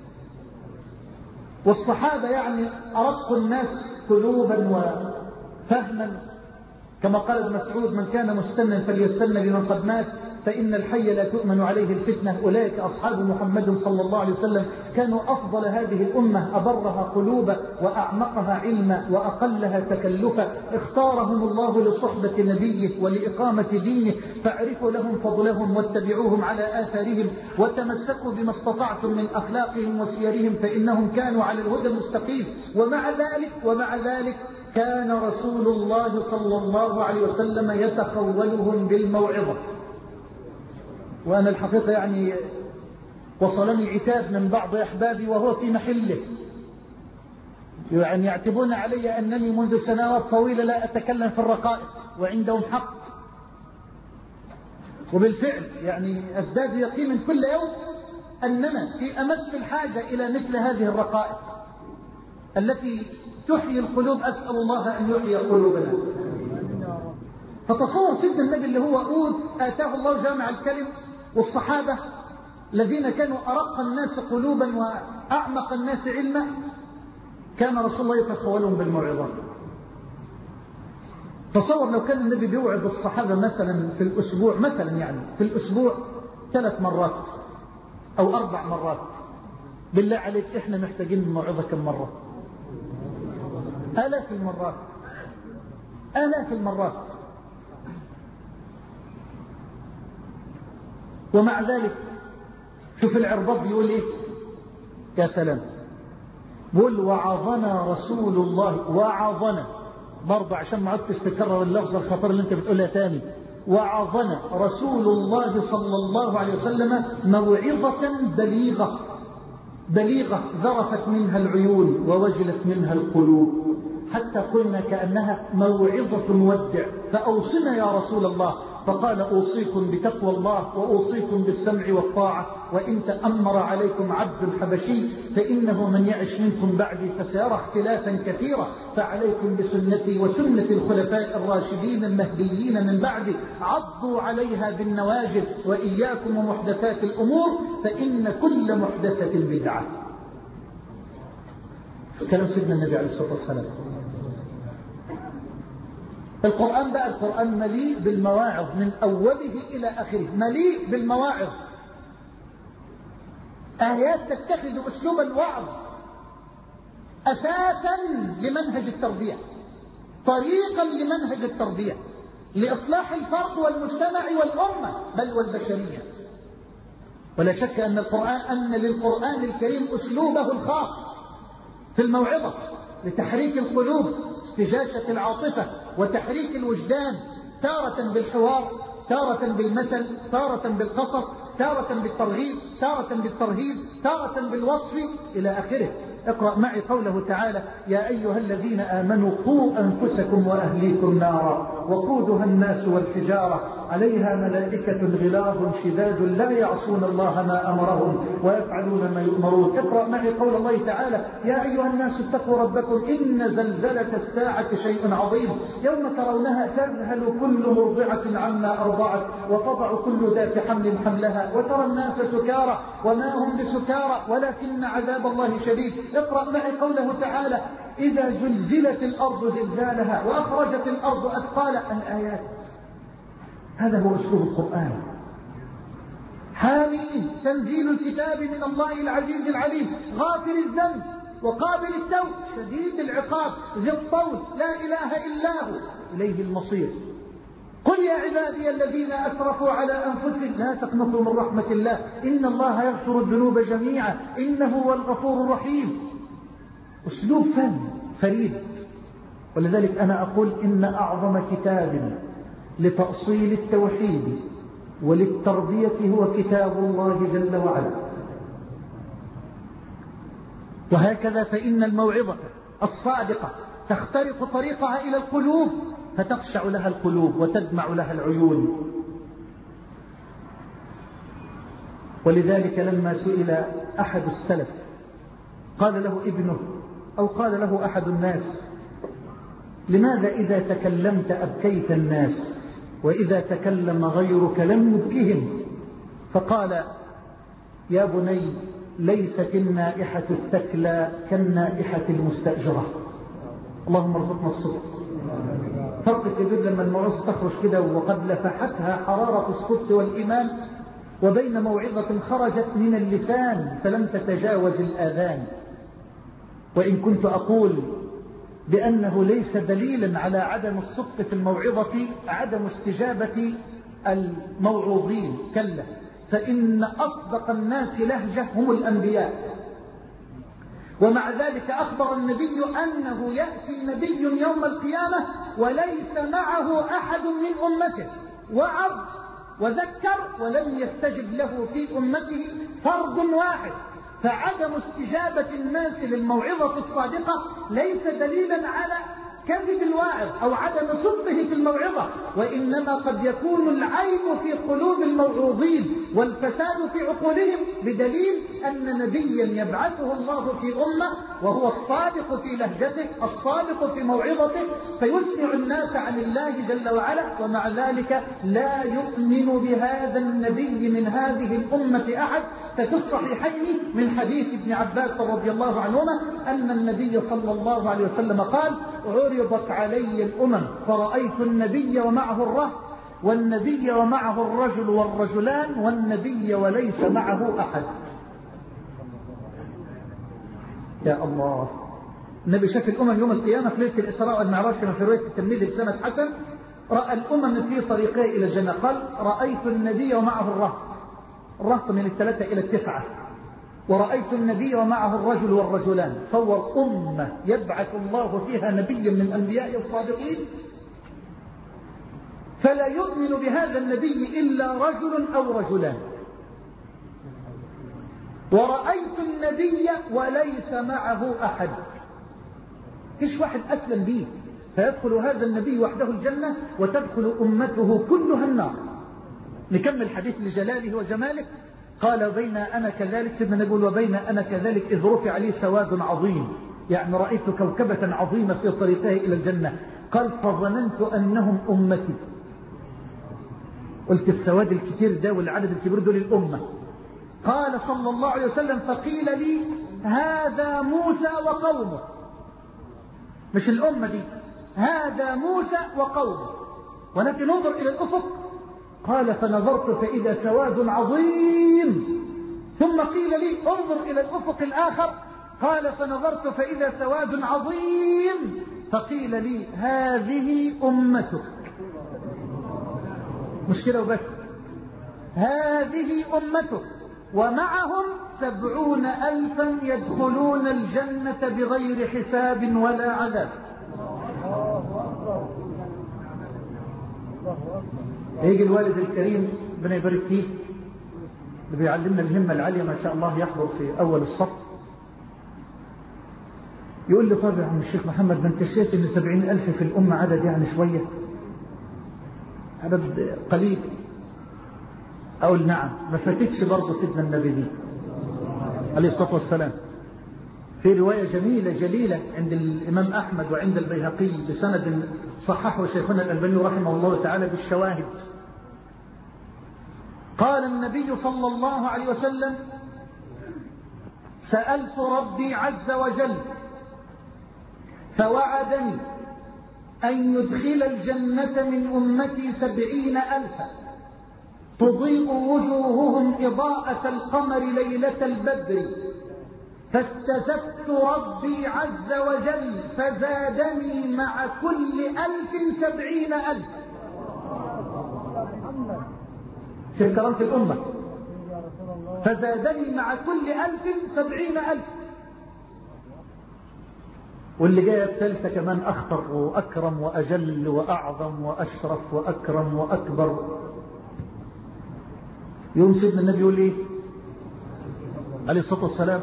والصحابة يعني أرق الناس قلوبا وفهما، كما قال ابن مسعود: من كان مستنا فليستن بمن قد مات، فإن الحي لا تؤمن عليه الفتنة. أولئك أصحاب محمد صلى الله عليه وسلم، كانوا أفضل هذه الأمة، أبرها قلوبا وأعمقها علما وأقلها تكلفا. اختارهم الله لصحبة نبيه ولإقامة دينه، فاعرفوا لهم فضلهم واتبعوهم على آثارهم، وتمسكوا بما استطعتم من أخلاقهم وسيرهم، فإنهم كانوا على الهدى المستقيم. ومع ذلك ومع ذلك كان رسول الله صلى الله عليه وسلم يتخولهم بالموعظة. وأنا الحقيقة يعني وصلني عتاب من بعض أحبابي وهو في محله، يعني يعتبون علي أنني منذ سنوات طويلة لا أتكلم في الرقائق، وعندهم حق. وبالفعل يعني أزداد يقينا كل يوم أننا في أمس الحاجة إلى مثل هذه الرقائق التي تحيي القلوب. أسأل الله أن يحيي قلوبنا. فتصور سيدنا النبي اللي هو أوت آتاه الله جامع الكلم، والصحابة الذين كانوا أرق الناس قلوبا وأعمق الناس علما، كان رسول الله يتخولهم بالموعظة. تصور لو كان النبي بيوعظ الصحابة مثلا في الأسبوع، مثلا يعني في الأسبوع ثلاث مرات أو أربع مرات، بالله عليك إحنا محتاجين الموعظة كم مرة؟ آلاف المرات، آلاف المرات. ومع ذلك شوف العرباض بيقول ايه، يا سلام، بيقول: وعظنا رسول الله. وعظنا برضه عشان ما عدتش تكرر اللفظ الخطير اللي انت بتقولها تاني. وعظنا رسول الله صلى الله عليه وسلم موعظة بليغة، بليغة ذرفت منها العيون ووجلت منها القلوب، حتى قلنا كأنها موعظة مودع. فأوصنا يا رسول الله. فقال: أوصيكم بتقوى الله وأوصيكم بالسمع والطاعة، وإن تأمر عليكم عبد حبشي فإنه من يعش منكم بعدي فسيرى اختلافا كثيرا، فعليكم بسنتي وسنة الخلفاء الراشدين المهديين من بعدي، عضوا عليها بالنواجذ، وإياكم ومحدثات الأمور فإن كل محدثة بدعة. كلام سيدنا النبي عليه الصلاة والسلام. القرآن بقى، القرآن مليء بالمواعظ من أوله إلى آخره، مليء بالمواعظ. آيات تتخذ أسلوب الوعظ أساسا لمنهج التربية، طريقا لمنهج التربية، لإصلاح الفرد والمجتمع والأمة بل والبشرية. ولا شك أن القرآن أن للقرآن الكريم أسلوبه الخاص في الموعظة، لتحريك القلوب، استجاشة العاطفة، وتحريك الوجدان، تارة بالحوار، تارة بالمثل، تارة بالقصص، تارة بالترغيب، تارة بالترهيب، تارة بالوصف إلى آخره. اقرأ معي قوله تعالى: يا أيها الذين آمنوا قوا أنفسكم وأهليكم نارا وقودها الناس والحجارة عليها ملائكة غلاظ شداد لا يعصون الله ما أمرهم ويفعلون ما يؤمرون. اقرأ معي قول الله تعالى: يا أيها الناس اتقوا ربكم إن زلزلة الساعة شيء عظيم يوم ترونها تذهل كل مرضعة عما أرضعت وتضع كل ذات حمل حملها وترى الناس سكارى وما هم بسكارى ولكن عذاب الله شديد اقرأ معي قوله تعالى إذا زلزلت الأرض زلزالها وأخرجت الأرض أثقالها. الآيات هذا هو أسلوب القرآن. حامين تنزيل الكتاب من الله العزيز العليم غافر الذنب وقابل التوب شديد العقاب ذي الطول لا إله إلا هو إليه المصير. قل يا عبادي الذين أسرفوا على أنفسهم لا تقنطوا من رحمة الله إن الله يغفر الذنوب جميعا إنه هو الغفور الرحيم. أسلوب فن فريد. ولذلك أنا أقول إن أعظم كتاب لتأصيل التوحيد وللتربية هو كتاب الله جل وعلا. وهكذا فإن الموعظة الصادقة تخترق طريقها إلى القلوب فتخشع لها القلوب وتدمع لها العيون. ولذلك لما سئل أحد السلف قال له ابنه أو قال له أحد الناس لماذا إذا تكلمت أبكيت الناس وإذا تكلم غيرك لم يبكهم؟ فقال يا بني ليست النائحة الثكلى كالنائحة المستأجرة. اللهم ارزقنا الصدق. فرق كبير لما الموعظة تخرج كده وقد لفحتها حرارة الصدق والإيمان وبين موعظة خرجت من اللسان فلم تتجاوز الآذان. وإن كنت أقول بأنه ليس دليلا على عدم الصدق في الموعظة عدم استجابة الموعوظين، كلا، فإن أصدق الناس لهجة هم الأنبياء. ومع ذلك أخبر النبي أنه يأتي نبي يوم القيامة وليس معه أحد من أمته، وعظ وذكر ولم يستجب له في أمته فرد واحد. فعدم استجابة الناس للموعظة الصادقة ليس دليلا على كذب الواعظ أو عدم صدقه في الموعظة، وإنما قد يكون العيب في قلوب الموعوظين والفساد في عقولهم بدليل أن نبيا يبعثه الله في أمة وهو الصادق في لهجته الصادق في موعظته فيسمع الناس عن الله جل وعلا، ومع ذلك لا يؤمن بهذا النبي من هذه الأمة أحد. ففي الصحيحين من حديث ابن عباس رضي الله عنهما أن النبي صلى الله عليه وسلم قال عرضت علي الأمم فرأيت النبي ومعه الرهط والنبي ومعه الرجل والرجلان والنبي وليس معه أحد. يا الله. النبي شاف الأمم يوم القيامة في ليلة الإسراء والمعراج كما في رواية الترمذي بسند حسن، رأى الأمم في طريقه إلى الجنة قال رأيت النبي ومعه الرهط، الرهط من الثلاثة إلى التسعة، ورأيت النبي ومعه الرجل والرجلان. صور أمة يبعث الله فيها نبيا من الأنبياء الصادقين فلا يؤمن بهذا النبي إلا رجل أو رجلان. ورأيت النبي وليس معه أحد، فيش واحد أسلم به، فيدخل هذا النبي وحده الجنة وتدخل أمته كلها النار. نكمل حديث لجلاله وجماله. قال بين أنا كذلك، سيدنا نقول وبين أنا كذلك إذ رفع لي سواد عظيم، يعني رأيت كوكبة عظيمة في طريقه إلى الجنة. قال فظننت أنهم أمتي. قلت السواد الكثير ده والعدد الكبير دول الأمة. قال صلى الله عليه وسلم فقيل لي هذا موسى وقومه، مش الأمة دي، هذا موسى وقومه، ولكن انظر إلى الأفق. قال فنظرت فإذا سواد عظيم، ثم قيل لي انظر إلى الأفق الآخر. قال فنظرت فإذا سواد عظيم، فقيل لي هذه أمتك. مشكلة وبس، هذه أمتك ومعهم سبعون ألفا يدخلون الجنة بغير حساب ولا عذاب. يجي الوالد الكريم ربنا يبارك فيه اللي بيعلمنا الهمة العالية ما شاء الله، يحضر في أول الصف، يقول لي طبعا عم الشيخ محمد ما انت شايف ان سبعين ألف في الأمة عدد يعني شوية، عدد قليل. أقول نعم، ما فاتتش برضه سيدنا النبي دي عليه الصلاة والسلام. في رواية جميلة جليلة عند الإمام أحمد وعند البيهقي بسند صححه شيخنا الألباني رحمه الله تعالى بالشواهد. قال النبي صلى الله عليه وسلم سألت ربي عز وجل فوعدني أن يدخل الجنة من أمتي سبعين ألفا تضيء وجوههم إضاءة القمر ليلة البدر، فاستزدت ربي عز وجل فزادني مع كل ألف سبعين ألف. في كرامة الأمة، فزادني مع كل ألف سبعين ألف. واللي جاية الثالثة كمان أخطر وأكرم وأجل وأعظم وأشرف وأكرم وأكبر. يوم سيدنا النبي يقول إيه عليه الصلاة والسلام؟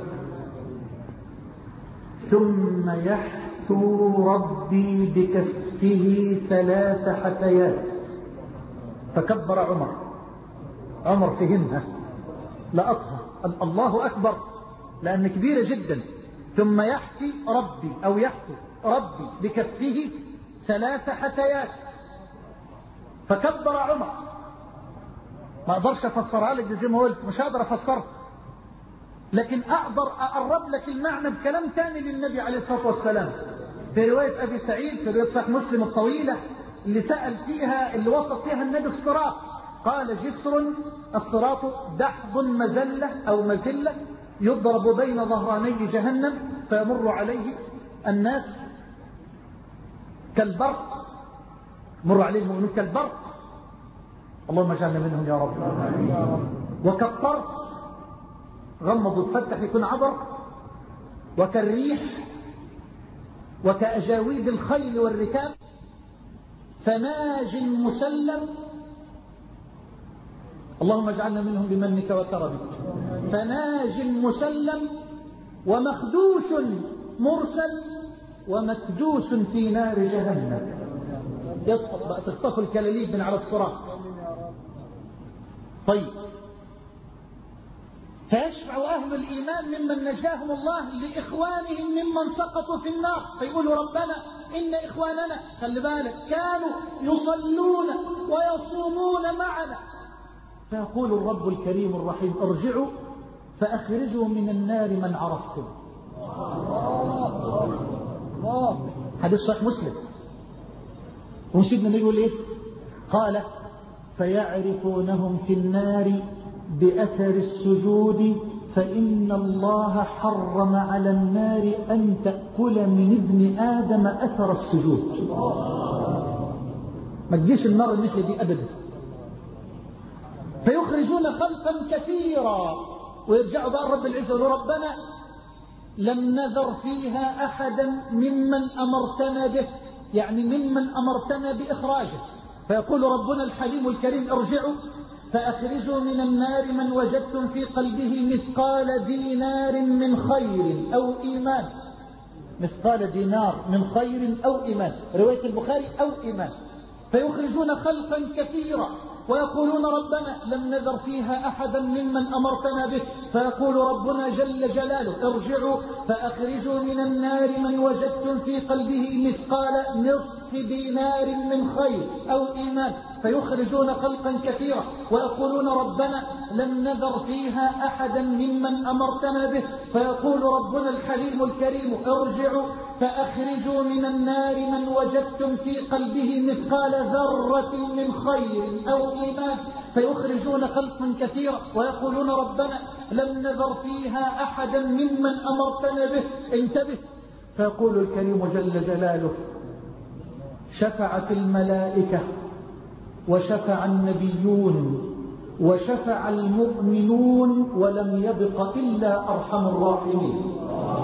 ثم يحثو ربي بكفه ثلاث حثيات. فكبر عمر، عمر فهمها لأطهى الله أكبر لأن كبيرة جدا. ثم يحثي ربي أو يحثو ربي بكفه ثلاث حثيات. فكبر عمر. ما أقدرش أفسرها لك زي ما قلت، مش هقدر أفسرها، لكن أقدر أقرب لك المعنى بكلام تاني للنبي عليه الصلاة والسلام. في رواية أبي سعيد في رواية صحيح مسلم الطويلة اللي سأل فيها اللي وصف فيها النبي الصراط، قال جسر الصراط دحض مزلة أو مزلة يضرب بين ظهراني جهنم فيمر عليه الناس كالبرق، مر عليه المؤمنون كالبرق، اللهم اجعلنا منهم يا رب، وكالطرف غمض وتفتح يكون عبر، وكالريح، وكأجاويد الخيل والركاب، فناج مسلم، اللهم اجعلنا منهم بمنك وكرمك، فناج مسلم، ومخدوش مرسل، ومكدوس في نار جهنم. يسقط بقى، تخطف الكلاليب من على الصراط. طيب، فيشفع أهل الإيمان ممن نجاهم الله لإخوانهم ممن سقطوا في النار، فيقولوا ربنا إن إخواننا، خلي بالك، كانوا يصلون ويصومون معنا، فيقول الرب الكريم الرحيم ارجعوا فأخرجوا من النار من عرفتم. حديث صحيح مسلم. وسيدنا النبي يقول إيه؟ قال فيعرفونهم في النار بأثر السجود، فإن الله حرم على النار أن تأكل من ابن آدم أثر السجود. ما تجيش النار المثل دي أبدا. فيخرجون خلقا كثيرا، ويرجعوا بقى رب العزة يقولوا ربنا لم نذر فيها أحدا ممن أمرتنا به، يعني ممن أمرتنا بإخراجه. فيقول ربنا الحليم الكريم ارجعوا فأخرجوا من النار من وجدتم في قلبه مثقال دينار من خير أو إيمان. مثقال دينار من خير أو إيمان، رواية البخاري أو إيمان. فيخرجون خلقا كثيرا ويقولون ربنا لم نذر فيها أحدا ممن أمرتنا به، فيقول ربنا جل جلاله ارجعوا فأخرجوا من النار من وجدتم في قلبه مثقال نصف دينار من خير أو إيمان. فيخرجون خلقا كثيرا ويقولون ربنا لم نذر فيها أحدا ممن أمرتنا به، فيقول ربنا الحليم الكريم ارجعوا فأخرجوا من النار من وجدتم في قلبه مثقال ذرة من خير أو إيمان. فيخرجون خلقا كثيرا ويقولون ربنا لم نذر فيها أحدا ممن أمرتنا به. انتبه، فيقول الكريم جل جلاله شفعت الملائكة وشفع النبيون وشفع المؤمنون ولم يبق إلا أرحم الراحمين.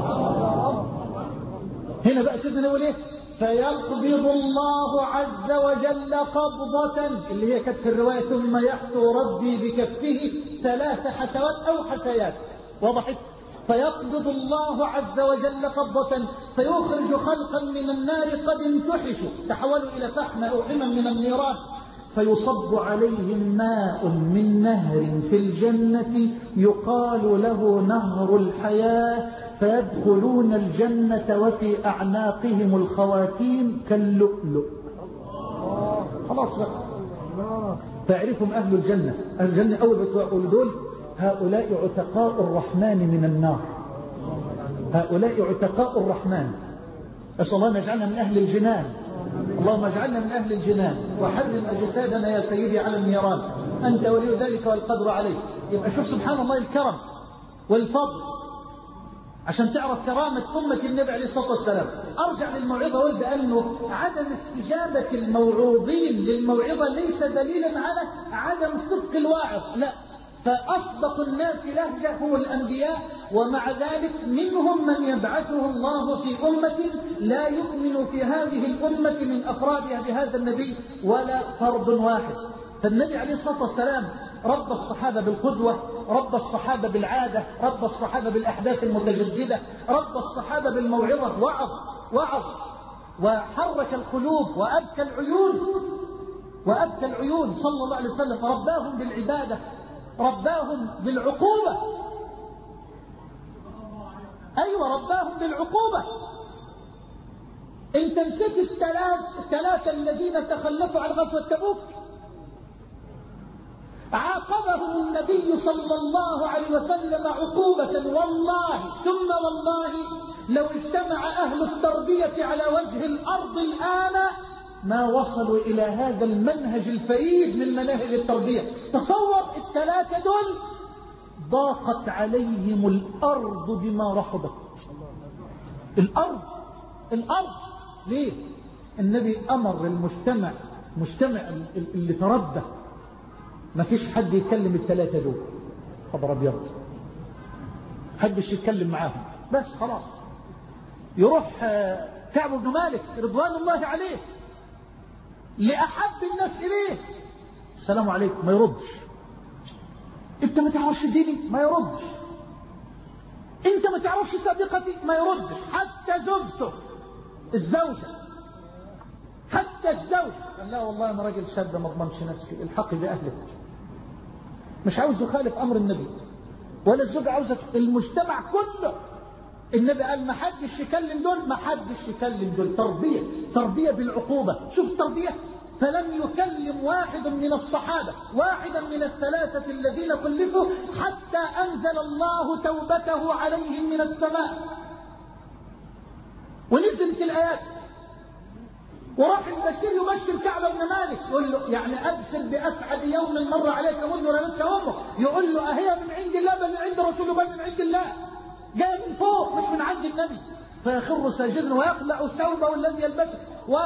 هنا بقى سيدنا نقول ايه؟ فيقبض الله عز وجل قبضة، اللي هي كانت في الرواية ثم يحثو ربي بكفه ثلاث حثوات أو حثيات، وضحت؟ فيقبض الله عز وجل قبضة فيخرج خلقا من النار قد انتحشوا، تحولوا إلى فحم أو حمم من النيران، فيصب عليهم ماء من نهر في الجنة يقال له نهر الحياة، فيدخلون الجنة وفي أعناقهم الخواتيم كاللؤلؤ. خلاص بقى، تعرفهم أهل الجنة. أهل الجنة أول بتقول دول هؤلاء عتقاء الرحمن من النار، هؤلاء عتقاء الرحمن، أسأل الله أن يجعلنا من أهل الجنان. اللهم اجعلنا من أهل الجنان وحرم أجسادنا يا سيدي على النيران، أنت ولي ذلك والقدر عليه. يبقى شوف سبحان الله الكرم والفضل عشان تعرف كرامة أمة النبي عليه الصلاة والسلام. أرجع للموعظة وقلت أنه عدم استجابة الموعوظين للموعظة ليس دليلا على عدم صدق الواعظ، لا، فأصدق الناس لهجة هو الأنبياء، ومع ذلك منهم من يبعثه الله في أمة لا يؤمن في هذه الأمة من أفرادها بهذا النبي ولا فرد واحد. فالنبي عليه الصلاة والسلام رب الصحابة بالقدوة، رب الصحابة بالعادة، رب الصحابة بالأحداث المتجددة، رب الصحابة بالموعظة، وعظ وعظ وحرك القلوب وأبكى العيون وأبكى العيون صلى الله عليه وسلم. رباهم بالعبادة، رباهم بالعقوبة، أيوة رباهم بالعقوبة. انت نسيت الثلاث الثلاثة الذين تخلفوا عن غزوة تبوك، عاقبهم النبي صلى الله عليه وسلم عقوبة والله ثم والله لو اجتمع أهل التربية على وجه الأرض الآن ما وصلوا إلى هذا المنهج الفريد من مناهج التربية. تصور الثلاثة دول ضاقت عليهم الأرض بما رحبت. الأرض الأرض ليه؟ النبي أمر المجتمع مجتمع اللي تربى ما فيش حد يتكلم الثلاثة دول، خبر أبيض، حدش يتكلم معاهم، بس خلاص. يروح كعب بن مالك رضوان الله عليه لأحب الناس إليه، السلام عليكم، ما يردش. انت ما تعرفش ديني، ما يردش. انت ما تعرفش سابقتي، ما يردش. حتى زوجته الزوجة حتى الزوجة قال لا والله انا راجل شاب ما اضمنش نفسي، الحقي بأهلك. مش عاوز يخالف امر النبي، ولا الزوجة عاوزة. المجتمع كله النبي قال ما حدش يكلم دول، ما حدش يكلم دول. تربية تربية بالعقوبة. شوف التربية، فلم يكلم واحد من الصحابة واحدا من الثلاثة الذين كلفوا حتى أنزل الله توبته عليهم من السماء ونزلت الآيات. وراح البشير يبشر كعب بن مالك يقول له يعني أبشر بأسعد يوم مر عليك منذ ولدتك أمه. يقول له أهي من عند الله بل من عند رسول بل من عند الله، جاء من فوق مش من عند النبي. فيخر ساجدا ويقلع ثوبه الذي يلبسه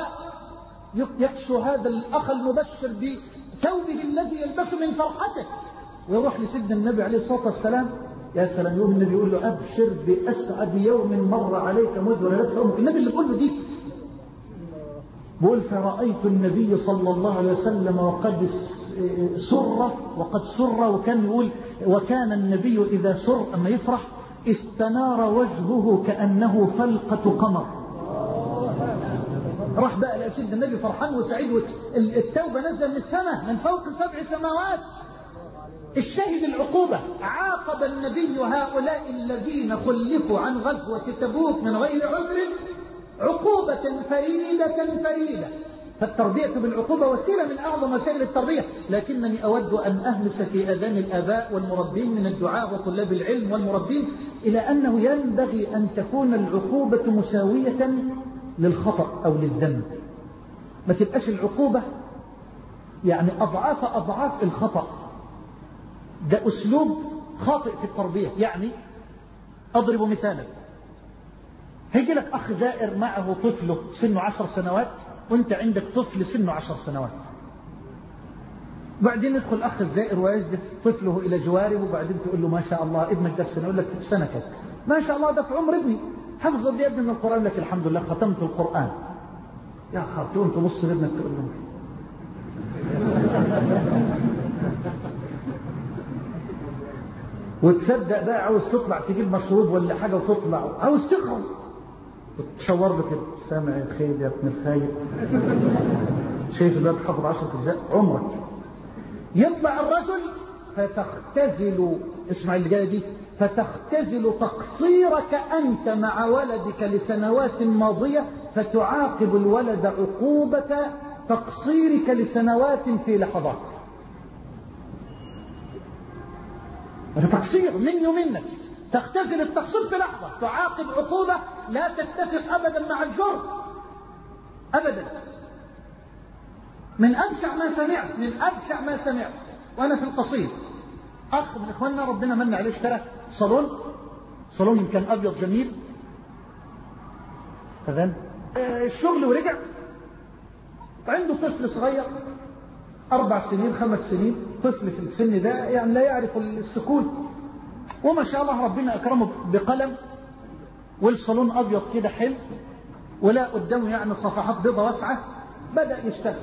ويكشو هذا الأخ المبشر بثوبه الذي يلبسه من فرحته، ويروح لسيدنا النبي عليه الصلاة والسلام. يا سلام، يوم النبي يقول له أبشر بأسعد يوم مر عليك منذ ولدتك أمك. النبي اللي بيقول له دي بقول فرأيت النبي صلى الله عليه وسلم وقد سر وقد سر وكان يقول وكان النبي إذا سر أما يفرح استنار وجهه كأنه فلقة قمر. راح بقى لأسيد النبي فرحان وسعيد، التوبة نزل من السماء من فوق سبع سماوات. الشاهد العقوبة، عاقب النبي هؤلاء الذين خلفوا عن غزوة تبوك من غير عذر عقوبة فريدة فريدة. فالتربية بالعقوبة وسيلة من أعظم وسائل التربية، لكنني أود أن أهمس في أذان الآباء والمربين من الدعاء وطلاب العلم والمربين إلى أنه ينبغي أن تكون العقوبة مساوية للخطأ أو للذنب. ما تبقاش العقوبة يعني أضعاف أضعاف الخطأ. ده أسلوب خاطئ في التربية. يعني أضرب مثالا، هيجي لك أخ زائر معه طفله سنه عشر سنوات وانت عندك طفل سنه عشر سنوات، بعدين يدخل أخ الزائر ويجلس طفله إلى جواره، وبعدين تقول له ما شاء الله ابنك ده في سنة، يقول لك في سنة كذا، ما شاء الله ده في عمر ابني، حفظ قد ايه ابني من القرآن؟ لك الحمد لله ختمت القرآن. يا أخي تقوم تبص لابنك تقول له وتصدق بقى عاوز تطلع تجيب مشروب ولا حاجة وتطلع عاوز تقرأ، تشاور له كده سامع يا خير يا ابن الخايب، شايف ده حفظ عشرة أجزاء عمرك. يطلع الرجل فتختزل، اسمع اللي جايه دي، فتختزل تقصيرك أنت مع ولدك لسنوات ماضية فتعاقب الولد عقوبة تقصيرك لسنوات في لحظات. هذا تقصير مني ومنك. تختزل التقصير في لحظة، تعاقب عقوبة لا تتفق أبدا مع الجرم أبدا. من أبشع ما سمعت من أبشع ما سمعت وأنا في القصير، أخ من إخواننا ربنا من عليه اشترى صالون صالون كان أبيض جميل، أذن الشغل ورجع، عنده طفل صغير أربع سنين خمس سنين، طفل في السن ده يعني لا يعرف السكوت، وما شاء الله ربنا أكرمه بقلم، والصالون أبيض كده حلو، ولا قدامه يعني صفحات بيضة واسعة، بدأ يشتغل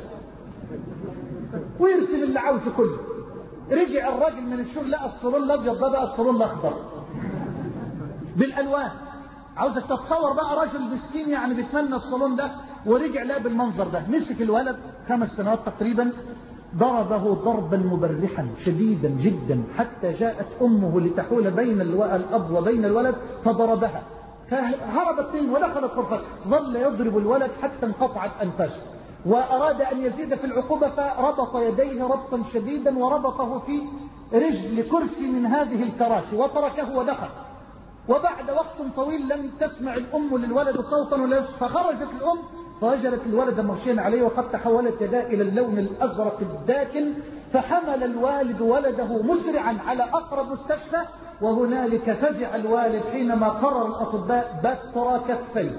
ويرسم اللي عاوزه كله. رجع الراجل من الشغل لقى الصالون الأبيض ده بقى الصالون الأخضر بالألوان. عاوزك تتصور بقى رجل مسكين يعني بيتمنى الصالون ده، ورجع لقى بالمنظر ده. مسك الولد خمس سنوات تقريبا، ضربه ضربا مبرحا شديدا جدا، حتى جاءت أمه لتحول بين الأب وبين الولد فضربها، فهربت منه ودخلت غرفته. ظل يضرب الولد حتى انقطعت أنفاسه، وأراد أن يزيد في العقوبة فربط يديه ربطا شديدا وربطه في رجل كرسي من هذه الكراسي وتركه ودخل. وبعد وقت طويل لم تسمع الأم للولد صوتا ولا، فخرجت الأم فوجدت الولد مرشيا عليه وقد تحولت يداه إلى اللون الأزرق الداكن، فحمل الوالد ولده مسرعا على أقرب مستشفى، وهنالك فزع الوالد حينما قرر الأطباء بتر كفيه.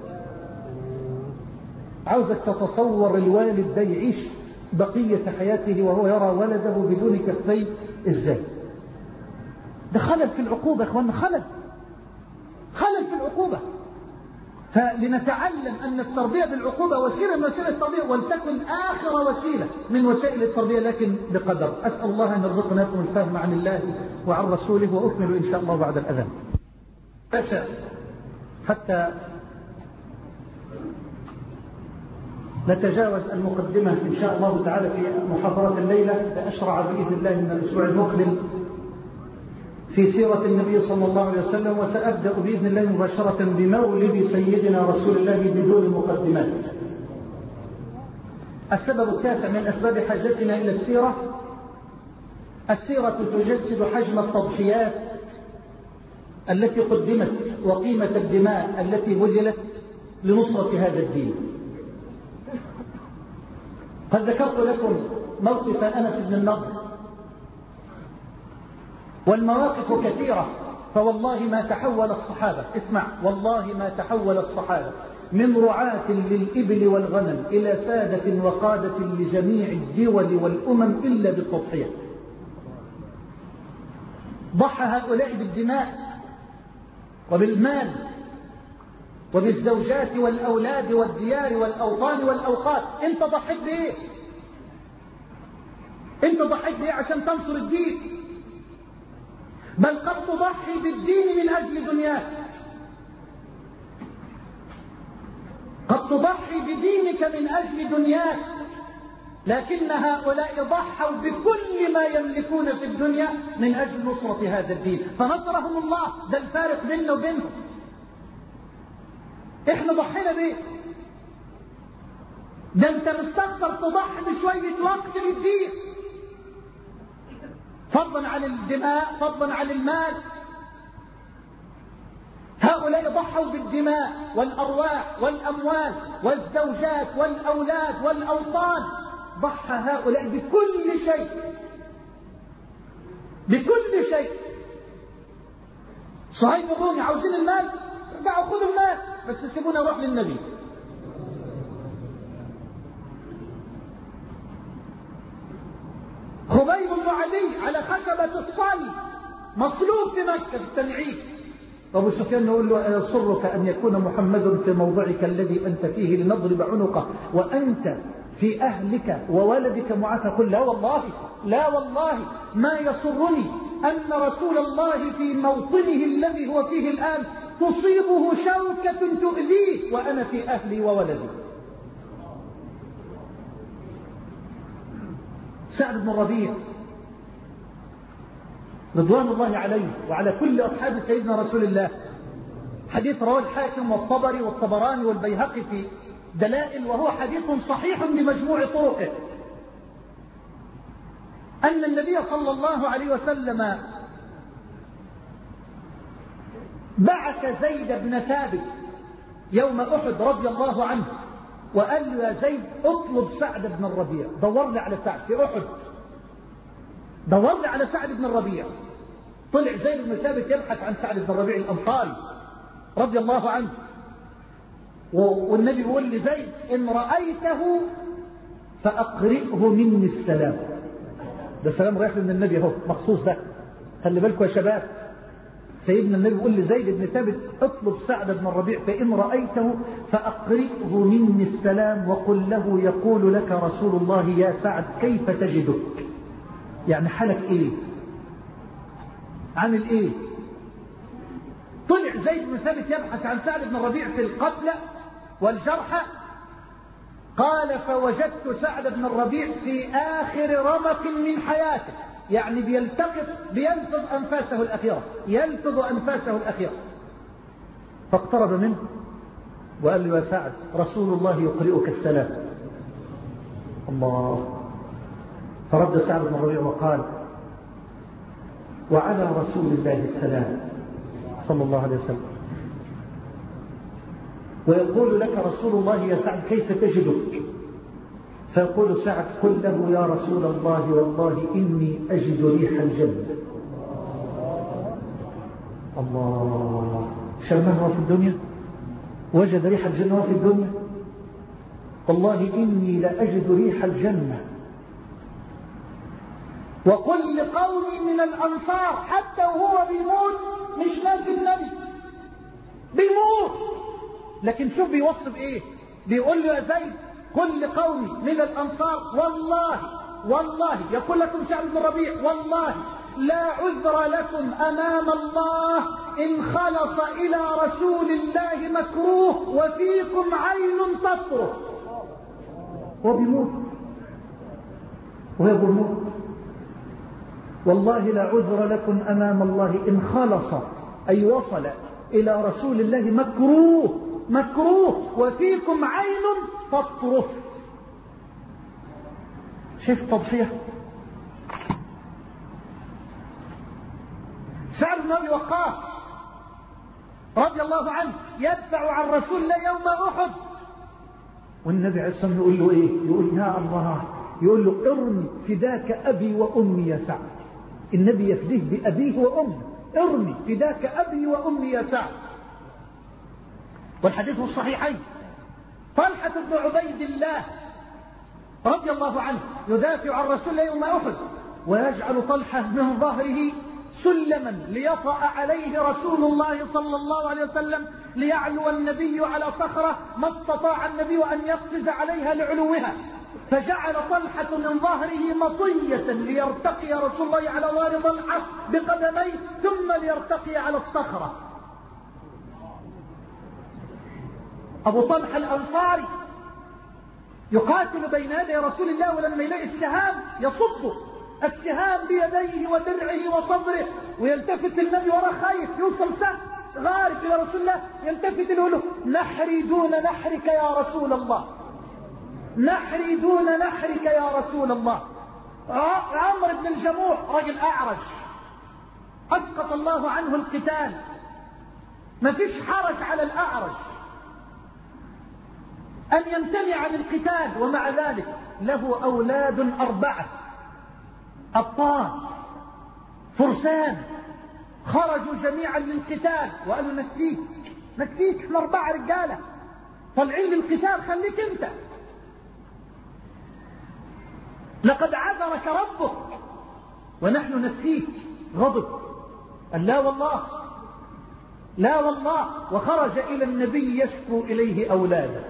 عاوزك تتصور الوالد ده يعيش بقية حياته وهو يرى ولده بدون كفيه ازاي؟ ده خلل في العقوبة يا اخوانا، خلل خلل في العقوبة. فلنتعلم أن التربية بالعقوبة وسيلة من وسائل التربية، ولتكن آخر وسيلة من وسائل التربية، لكن بقدر. أسأل الله أن يرزقنا الفهم عن الله وعن رسوله، وأكمل إن شاء الله بعد الأذان. حتى نتجاوز المقدمة إن شاء الله تعالى في محاضرة الليلة، لأشرع بإذن الله من الأسبوع المقبل في سيرة النبي صلى الله عليه وسلم، وسأبدأ بإذن الله مباشرة بمولد سيدنا رسول الله بدون مقدمات. السبب التاسع من أسباب حاجتنا إلى السيرة: السيرة تجسد حجم التضحيات التي قدمت وقيمة الدماء التي بذلت لنصرة هذا الدين. قد ذكرت لكم موقف أنس بن النضر، والمواقف كثيرة، فوالله ما تحول الصحابة، اسمع، والله ما تحول الصحابة من رعاة للإبل والغنم إلى سادة وقادة لجميع الدول والأمم إلا بالتضحية. ضحى هؤلاء بالدماء وبالمال وبالزوجات والأولاد والديار والأوطان والأوقات. انت ضحيت بإيه؟ انت ضحيت بإيه عشان تنصر الدين؟ بل قد تضحي بالدين من أجل دنياك، قد تضحي بدينك من أجل دنياك، لكن هؤلاء ضحوا بكل ما يملكون في الدنيا من أجل نصرة هذا الدين، فنصرهم الله. ده الفارق بيننا وبينهم. احنا ضحينا بيه؟ ده انت مستخسر تضحي بشوية وقت للدين، فضلا عن الدماء، فضلا عن المال. هؤلاء ضحوا بالدماء والأرواح والأموال والزوجات والأولاد والأوطان. ضحى هؤلاء بكل شيء، بكل شيء. صهيب الرومي عاوزين المال، ارجعوا خذوا المال بس سيبونا نروح للنبي. خبيب بن عدي على خشبة الصلب مصلوب في مكة التنعيم، أبو سفيان يقول له: أيسرك أن يكون محمد في موضعك الذي أنت فيه لنضرب عنقه وأنت في أهلك وولدك معافى؟ قل: لا والله، لا والله ما يسرني أن رسول الله في موطنه الذي هو فيه الآن تصيبه شوكة تؤذيه وأنا في أهلي وولدي. سعد بن الربيع رضوان الله عليه وعلى كل أصحاب سيدنا رسول الله، حديث رواه الحاكم والطبري والطبراني والبيهقي في دلائل، وهو حديث صحيح بمجموع طرقه، أن النبي صلى الله عليه وسلم بعث زيد بن ثابت يوم أحد رضي الله عنه وقال له يا زيد اطلب سعد بن الربيع، دور لي على سعد في أحد، دور لي على سعد بن الربيع. طلع زيد بن ثابت يبحث عن سعد بن الربيع الأنصاري رضي الله عنه، والنبي يقول لزيد إن رأيته فأقرئه مني السلام. ده سلام رايح من النبي اهو مخصوص، ده خلي بالكم يا شباب. سيدنا النبي يقول لزيد بن ثابت اطلب سعد بن الربيع فإن رأيته فأقرئه مني السلام وقل له يقول لك رسول الله يا سعد كيف تجدك، يعني حالك ايه، عامل ايه. طلع زيد بن ثابت يبحث عن سعد بن الربيع في القتلى والجرحى، قال فوجدت سعد بن الربيع في آخر رمق من حياته، يعني بيلتقط بيلفظ أنفاسه الأخيرة، يلفظ أنفاسه الأخيرة. فاقترب منه وقال له يا سعد رسول الله يقرئك السلام. الله. فرد سعد بن الربيع وقال وعلى رسول الله السلام صلى الله عليه وسلم، ويقول لك رسول الله يا سعد كيف تجدك، فيقول سعد قل له يا رسول الله والله إني أجد ريح الجنة. الله. شمه في الدنيا، وجد ريح الجنة في الدنيا. والله إني لأجد ريح الجنة. وقل لقومي من الأنصار، حتى وهو بيموت مش ناس النبي بيموت، لكن شوف بيوصف ايه، بيقول له يا زيد قل لقومي من الأنصار والله والله يقول لكم سعد بن الربيع والله لا عذر لكم أمام الله إن خلص إلى رسول الله مكروه وفيكم عين تطرف. وبيموت وهو بيموت والله لا عذر لكم أمام الله إن خلص أي وصل إلى رسول الله مكروه مكروه وفيكم عين تطرف. شايف تضحية سعد بن أبي وقاص رضي الله عنه يدفع عن رسول الله يوم أحد، والنبي عليه الصلاة والسلام يقول له إيه؟ يقول يا الله، يقول له ارمي فداك أبي وأمي يا سعد. النبي يفديه بأبيه وأمه، ارمي فداك أبي وأمي يا سعد. والحديث الصحيحين طلحة بن عبيد الله رضي الله عنه يدافع عن رسول الله يوم أحد، ويجعل طلحة من ظهره سلما ليطأ عليه رسول الله صلى الله عليه وسلم ليعلو النبي على صخرة ما استطاع النبي أن يقفز عليها لعلوها، فجعل طلحة من ظهره مطية ليرتقي رسول الله على ظهر طلحة بقدميه ثم ليرتقي على الصخرة. أبو طلحة الأنصاري يقاتل بين يدي رسول الله، ولما يلاقي السهام يصده السهام بيديه ودرعه وصدره، ويلتفت النبي وراء خايف يوصل سهم غارق إلى رسول الله، يلتفت له نحري دون نحرك يا رسول الله، نحري دون نحرك يا رسول الله. عمرو بن الجموح رجل أعرج أسقط الله عنه القتال، ما فيش حرج على الأعرج أن يمتنع عن القتال، ومع ذلك له أولاد أربعة أبطال فرسان خرجوا جميعا للقتال، وقالوا نكفيك نكفيك احنا أربعة رجالة طالعين للقتال، خليك انت، لقد عذرك ربك ونحن نكفيك. غضب قال لا والله لا والله، وخرج إلى النبي يشكو إليه أولاده.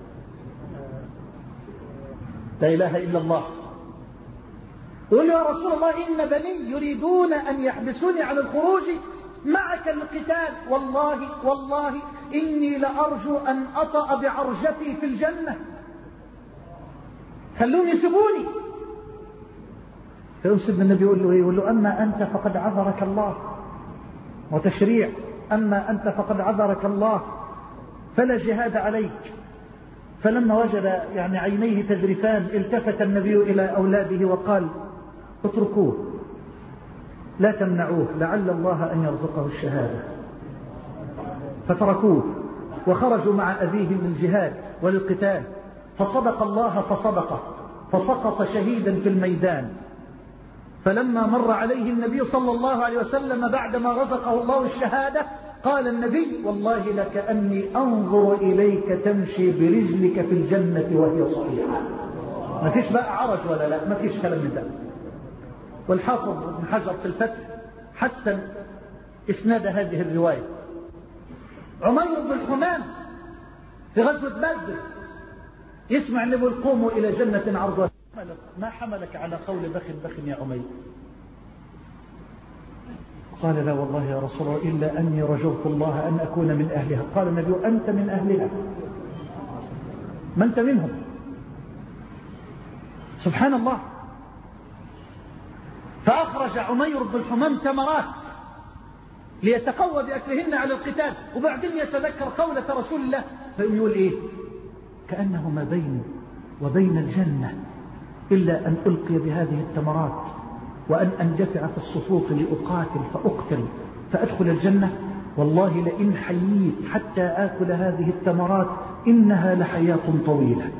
لا إله إلا الله. قل يا رسول الله إن بني يريدون أن يحبسوني عن الخروج معك للقتال، والله والله إني لأرجو أن أطأ بعرجتي في الجنة، خلوهم يسيبوني. فيوسف النبي يقول له إيه؟ يقول له أما أنت فقد عذرك الله، وتشريع أما أنت فقد عذرك الله فلا جهاد عليك. فلما وجد يعني عينيه تذرفان التفت النبي إلى أولاده وقال اتركوه لا تمنعوه لعل الله أن يرزقه الشهادة. فتركوه وخرجوا مع أبيهم للجهاد وللقتال، فصدق الله فصدقه فسقط شهيدا في الميدان. فلما مر عليه النبي صلى الله عليه وسلم بعدما رزقه الله الشهادة قال النبي: والله لكأني أنظر إليك تمشي برجلك في الجنة وهي صحيحة. ما فيش بقى عرج ولا لا، ما فيش كلام من ده. والحافظ ابن حجر في الفتح حسن إسناد هذه الرواية. عمير بن الحمام في غزوة بدر يسمع النبي: قوموا إلى جنة عرضها. ما حملك على قول بخ بخ يا عمير؟ قال: لا والله يا رسول الله إلا أني رجوت الله أن أكون من أهلها. قال النبي: أنت من أهلها، ما أنت منهم. سبحان الله. فأخرج عمير بن الحمام تمرات ليتقوى بأكلهن على القتال، وبعدين يتذكر قولة رسول الله فيقول: إيه؟ كأنه ما بيني وبين الجنة إلا أن ألقي بهذه التمرات وأن أندفع في الصفوف لأقاتل فأقتل فأدخل الجنة. والله لئن حييت حتى آكل هذه التمرات إنها لحياة طويلة.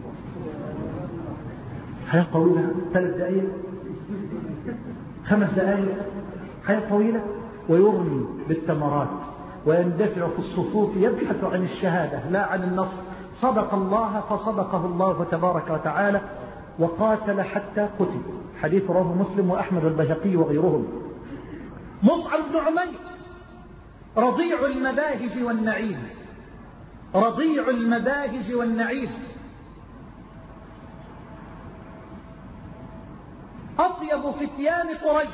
حياة طويلة، ثلاث دقائق، خمس دقائق، حياة طويلة. ويرمي بالتمرات ويندفع في الصفوف يبحث عن الشهادة لا عن النصر. صدق الله فصدقه الله تبارك وتعالى، وقاتل حتى قتل. حديث رواه مسلم وأحمد والبيهقي وغيرهم. مصعب بن عمير رضيع المباهج والنعيم، رضيع المباهج والنعيم، أطيب فتيان قريش.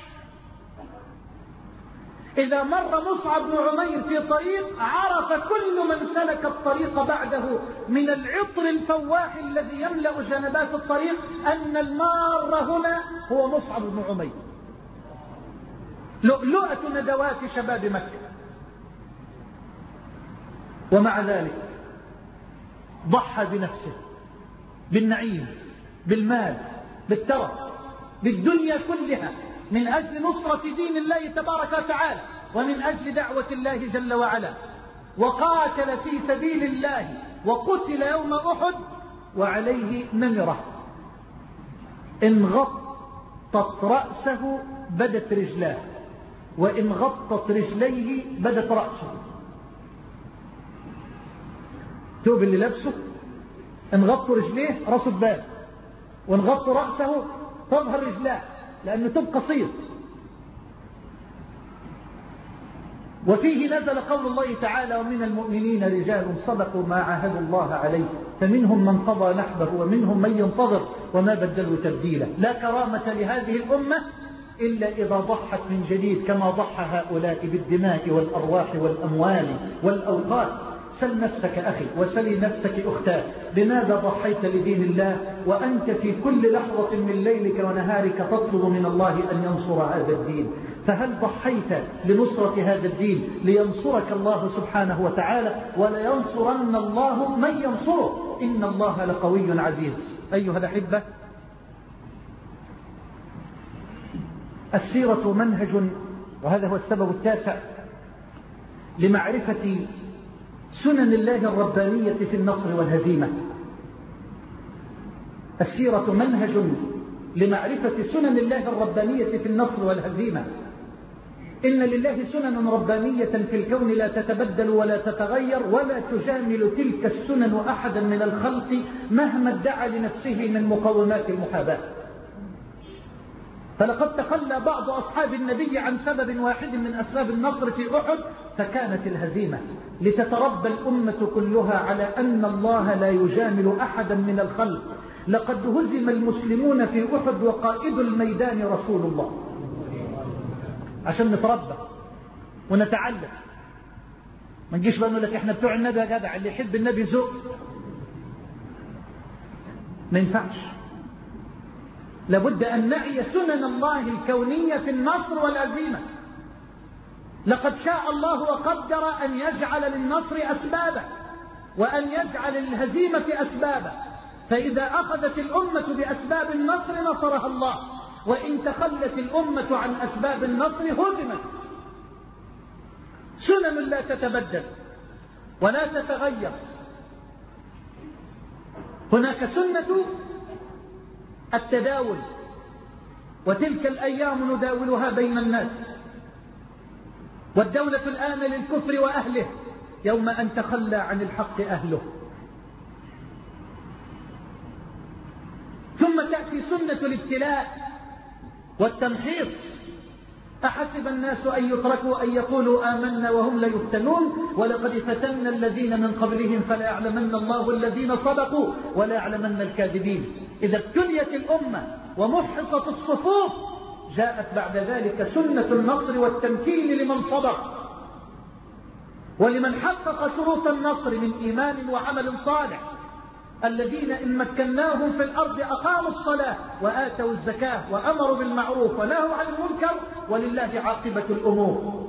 إذا مر مصعب بن عمير في طريق عرف كل من سلك الطريق بعده من العطر الفواح الذي يملأ جنبات الطريق أن المار هنا هو مصعب بن عمير، لؤلؤة ندوات شباب مكة. ومع ذلك ضحى بنفسه، بالنعيم، بالمال، بالترف، بالدنيا كلها من أجل نصرة دين الله تبارك وتعالى ومن أجل دعوة الله جل وعلا. وقاتل في سبيل الله وقتل يوم أحد وعليه نمرة إن غطت رأسه بدت رجلاه، وإن غطت رجليه بدت رأسه. ثوب اللي لبسه إن غطوا رجليه رأسه تبان، وإن غطوا رأسه تظهر رجلاه لأنه ثوب قصير. وفيه نزل قول الله تعالى: ومن المؤمنين رجال صدقوا ما عاهدوا الله عليه فمنهم من قضى نحبه ومنهم من ينتظر وما بدلوا تبديلا. لا كرامة لهذه الأمة إلا إذا ضحت من جديد كما ضحى هؤلاء بالدماء والأرواح والأموال والأوقات. سل نفسك أخي وسلي نفسك أختاه، لماذا ضحيت لدين الله وأنت في كل لحظة من ليلك ونهارك تطلب من الله أن ينصر هذا الدين؟ فهل ضحيت لنصرة هذا الدين لينصرك الله سبحانه وتعالى؟ ولينصرن الله من ينصره، إن الله لقوي عزيز. أيها الأحبة، السيرة منهج، وهذا هو السبب التاسع لمعرفة سنن الله الربانية في النصر والهزيمة. السيرة منهج لمعرفة سنن الله الربانية في النصر والهزيمة. إن لله سنن ربانية في الكون لا تتبدل ولا تتغير ولا تجامل تلك السنن أحدا من الخلق مهما ادعى لنفسه من مقومات المحاباة. فلقد تخلى بعض أصحاب النبي عن سبب واحد من أسباب النصر في أحد فكانت الهزيمة، لتتربى الأمة كلها على أن الله لا يجامل أحدا من الخلق. لقد هزم المسلمون في أحد وقائد الميدان رسول الله، عشان نتربى ونتعلم. ما نجيش بقى نقول لك احنا بتوع النبي يا جدع، اللي يحب النبي ذوق. ما ينفعش. لابد أن نعي سنن الله الكونية في النصر والهزيمة. لقد شاء الله وقدر أن يجعل للنصر أسبابا وأن يجعل للهزيمة أسبابا، فإذا أخذت الأمة بأسباب النصر نصرها الله، وإن تخلت الأمة عن أسباب النصر هزمت. سنن لا تتبدل. ولا تتغير. هناك سنة التداول، وتلك الأيام نداولها بين الناس، والدولة الآن للكفر وأهله يوم أن تخلى عن الحق أهله. ثم تأتي سنة الابتلاء والتمحيص. أحسب الناس أن يتركوا أن يقولوا آمنا وهم لا يفتنون ولقد فتنا الذين من قبلهم فلا يعلمن الله الذين صدقوا ولا يعلمن الكاذبين. إذا ابتليت الأمة ومحصت الصفوف جاءت بعد ذلك سنة النصر والتمكين لمن صدق ولمن حقق شروط النصر من إيمان وعمل صالح، الذين إن مكناهم في الأرض أقاموا الصلاة وآتوا الزكاة وأمروا بالمعروف ونهوا عن المنكر ولله عاقبة الأمور.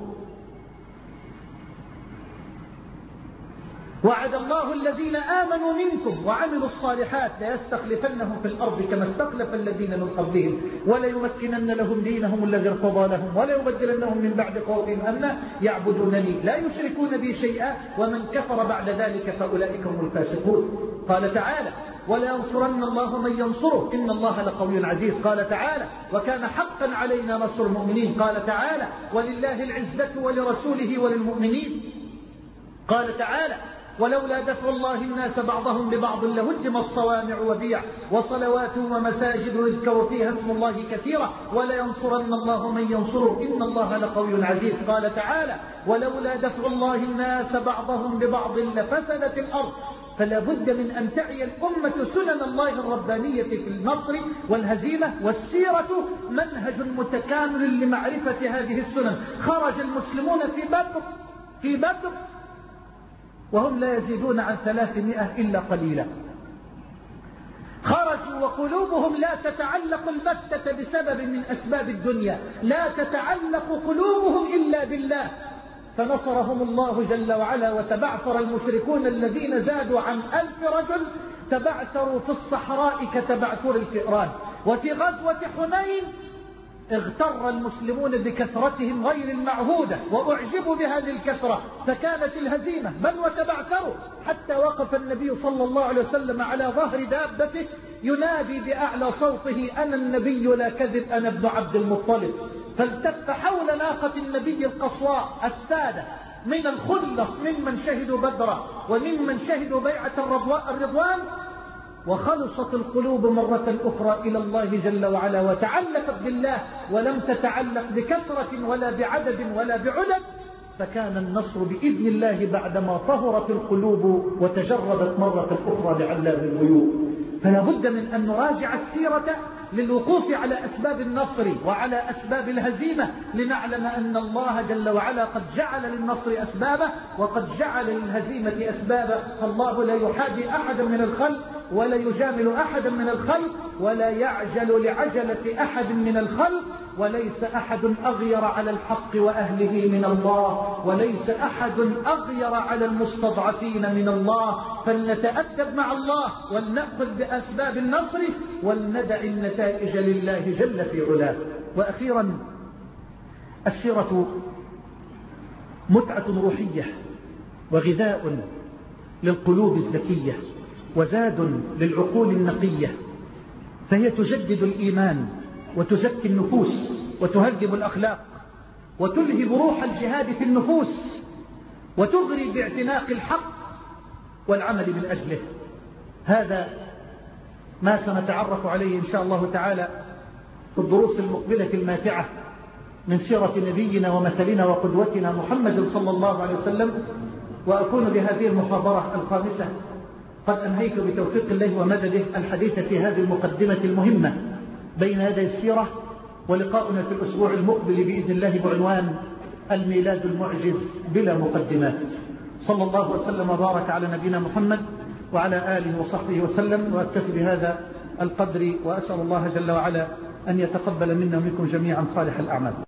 وعد الله الذين آمنوا منكم وعملوا الصالحات ليستخلفنهم في الأرض كما استخلف الذين من قبلهم وليمكنن لهم دينهم الذي ارتضى لهم وليبدلنهم من بعد خوفهم أمنا يعبدونني لا يشركون بي شيئا ومن كفر بعد ذلك فأولئك هم الفاسقون. قال تعالى ولا ينصرن الله من ينصره إن الله لقوي عزيز. قال تعالى وكان حقا علينا نصر المؤمنين. قال تعالى ولله العزة ولرسوله وللمؤمنين. قال تعالى ولولا دفع الله الناس بعضهم ببعض لهدمت صوامع وبيع وصلوات ومساجد يذكر فيها اسم الله كثيرا ولا ينصرن الله من ينصره إن الله لقوي عزيز. قال تعالى ولولا دفع الله الناس بعضهم ببعض لفسدت الأرض. فلا بد من أن تعي الأمة سنن الله الربانية في النصر والهزيمة، والسيرة منهج متكامل لمعرفة هذه السنن. خرج المسلمون في بدر في بدر وهم لا يزيدون عن ثلاثمائة إلا قليلا. خرجوا وقلوبهم لا تتعلق البتة بسبب من أسباب الدنيا، لا تتعلق قلوبهم إلا بالله، فنصرهم الله جل وعلا. وتبعثر المشركون الذين زادوا عن ألف رجل تبعثروا في الصحراء كتبعثر الفئران. وفي غزوة حنين اغتر المسلمون بكثرتهم غير المعهودة وأعجبوا بهذه الكثرة فكانت الهزيمة بل وتبعثروا حتى وقف النبي صلى الله عليه وسلم على ظهر دابته ينادي بأعلى صوته أنا النبي لا كذب أنا ابن عبد المطلب. فالتف حول ناقة النبي القصواء السادة من الخلص ممن شهدوا بدرا وممن شهدوا بيعة الرضوان، وخلصت القلوب مرة أخرى إلى الله جل وعلا وتعلقت بالله ولم تتعلق بكثرة ولا بعدد ولا بعدد، فكان النصر بإذن الله بعدما طهرت القلوب وتجردت مرة أخرى لعلام الغيوب. فلا بد من أن نراجع السيرة للوقوف على أسباب النصر وعلى أسباب الهزيمة لنعلم أن الله جل وعلا قد جعل للنصر أسبابه وقد جعل للهزيمة أسبابه. فالله لا يحابي أحدا من الخلق ولا يجامل أحدا من الخلق ولا يعجل لعجلة أحد من الخلق، وليس أحد أغير على الحق وأهله من الله، وليس أحد أغير على المستضعفين من الله. فلنتأدب مع الله ولنأخذ بأسباب النصر ولندع النتائج لله جل في علاه. وأخيرا السيرة متعة روحية وغذاء للقلوب الزكية وزاد للعقول النقية، فهي تجدد الإيمان وتزكي النفوس وتهذب الأخلاق وتلهب روح الجهاد في النفوس وتغري باعتناق الحق والعمل من أجله. هذا ما سنتعرف عليه إن شاء الله تعالى في الدروس المقبلة الماتعة من سيرة نبينا ومثلنا وقدوتنا محمد صلى الله عليه وسلم. وأكون بهذه المحاضرة الخامسة قد أنهيت بتوفيق الله ومدده الحديث في هذه المقدمة المهمة بين يدي السيرة، ولقاؤنا في الأسبوع المقبل بإذن الله بعنوان الميلاد المعجز بلا مقدمات. صلى الله وسلم وبارك على نبينا محمد وعلى آله وصحبه وسلم، وأكتفي بهذا القدر وأسأل الله جل وعلا أن يتقبل منا ومنكم جميعا صالح الأعمال.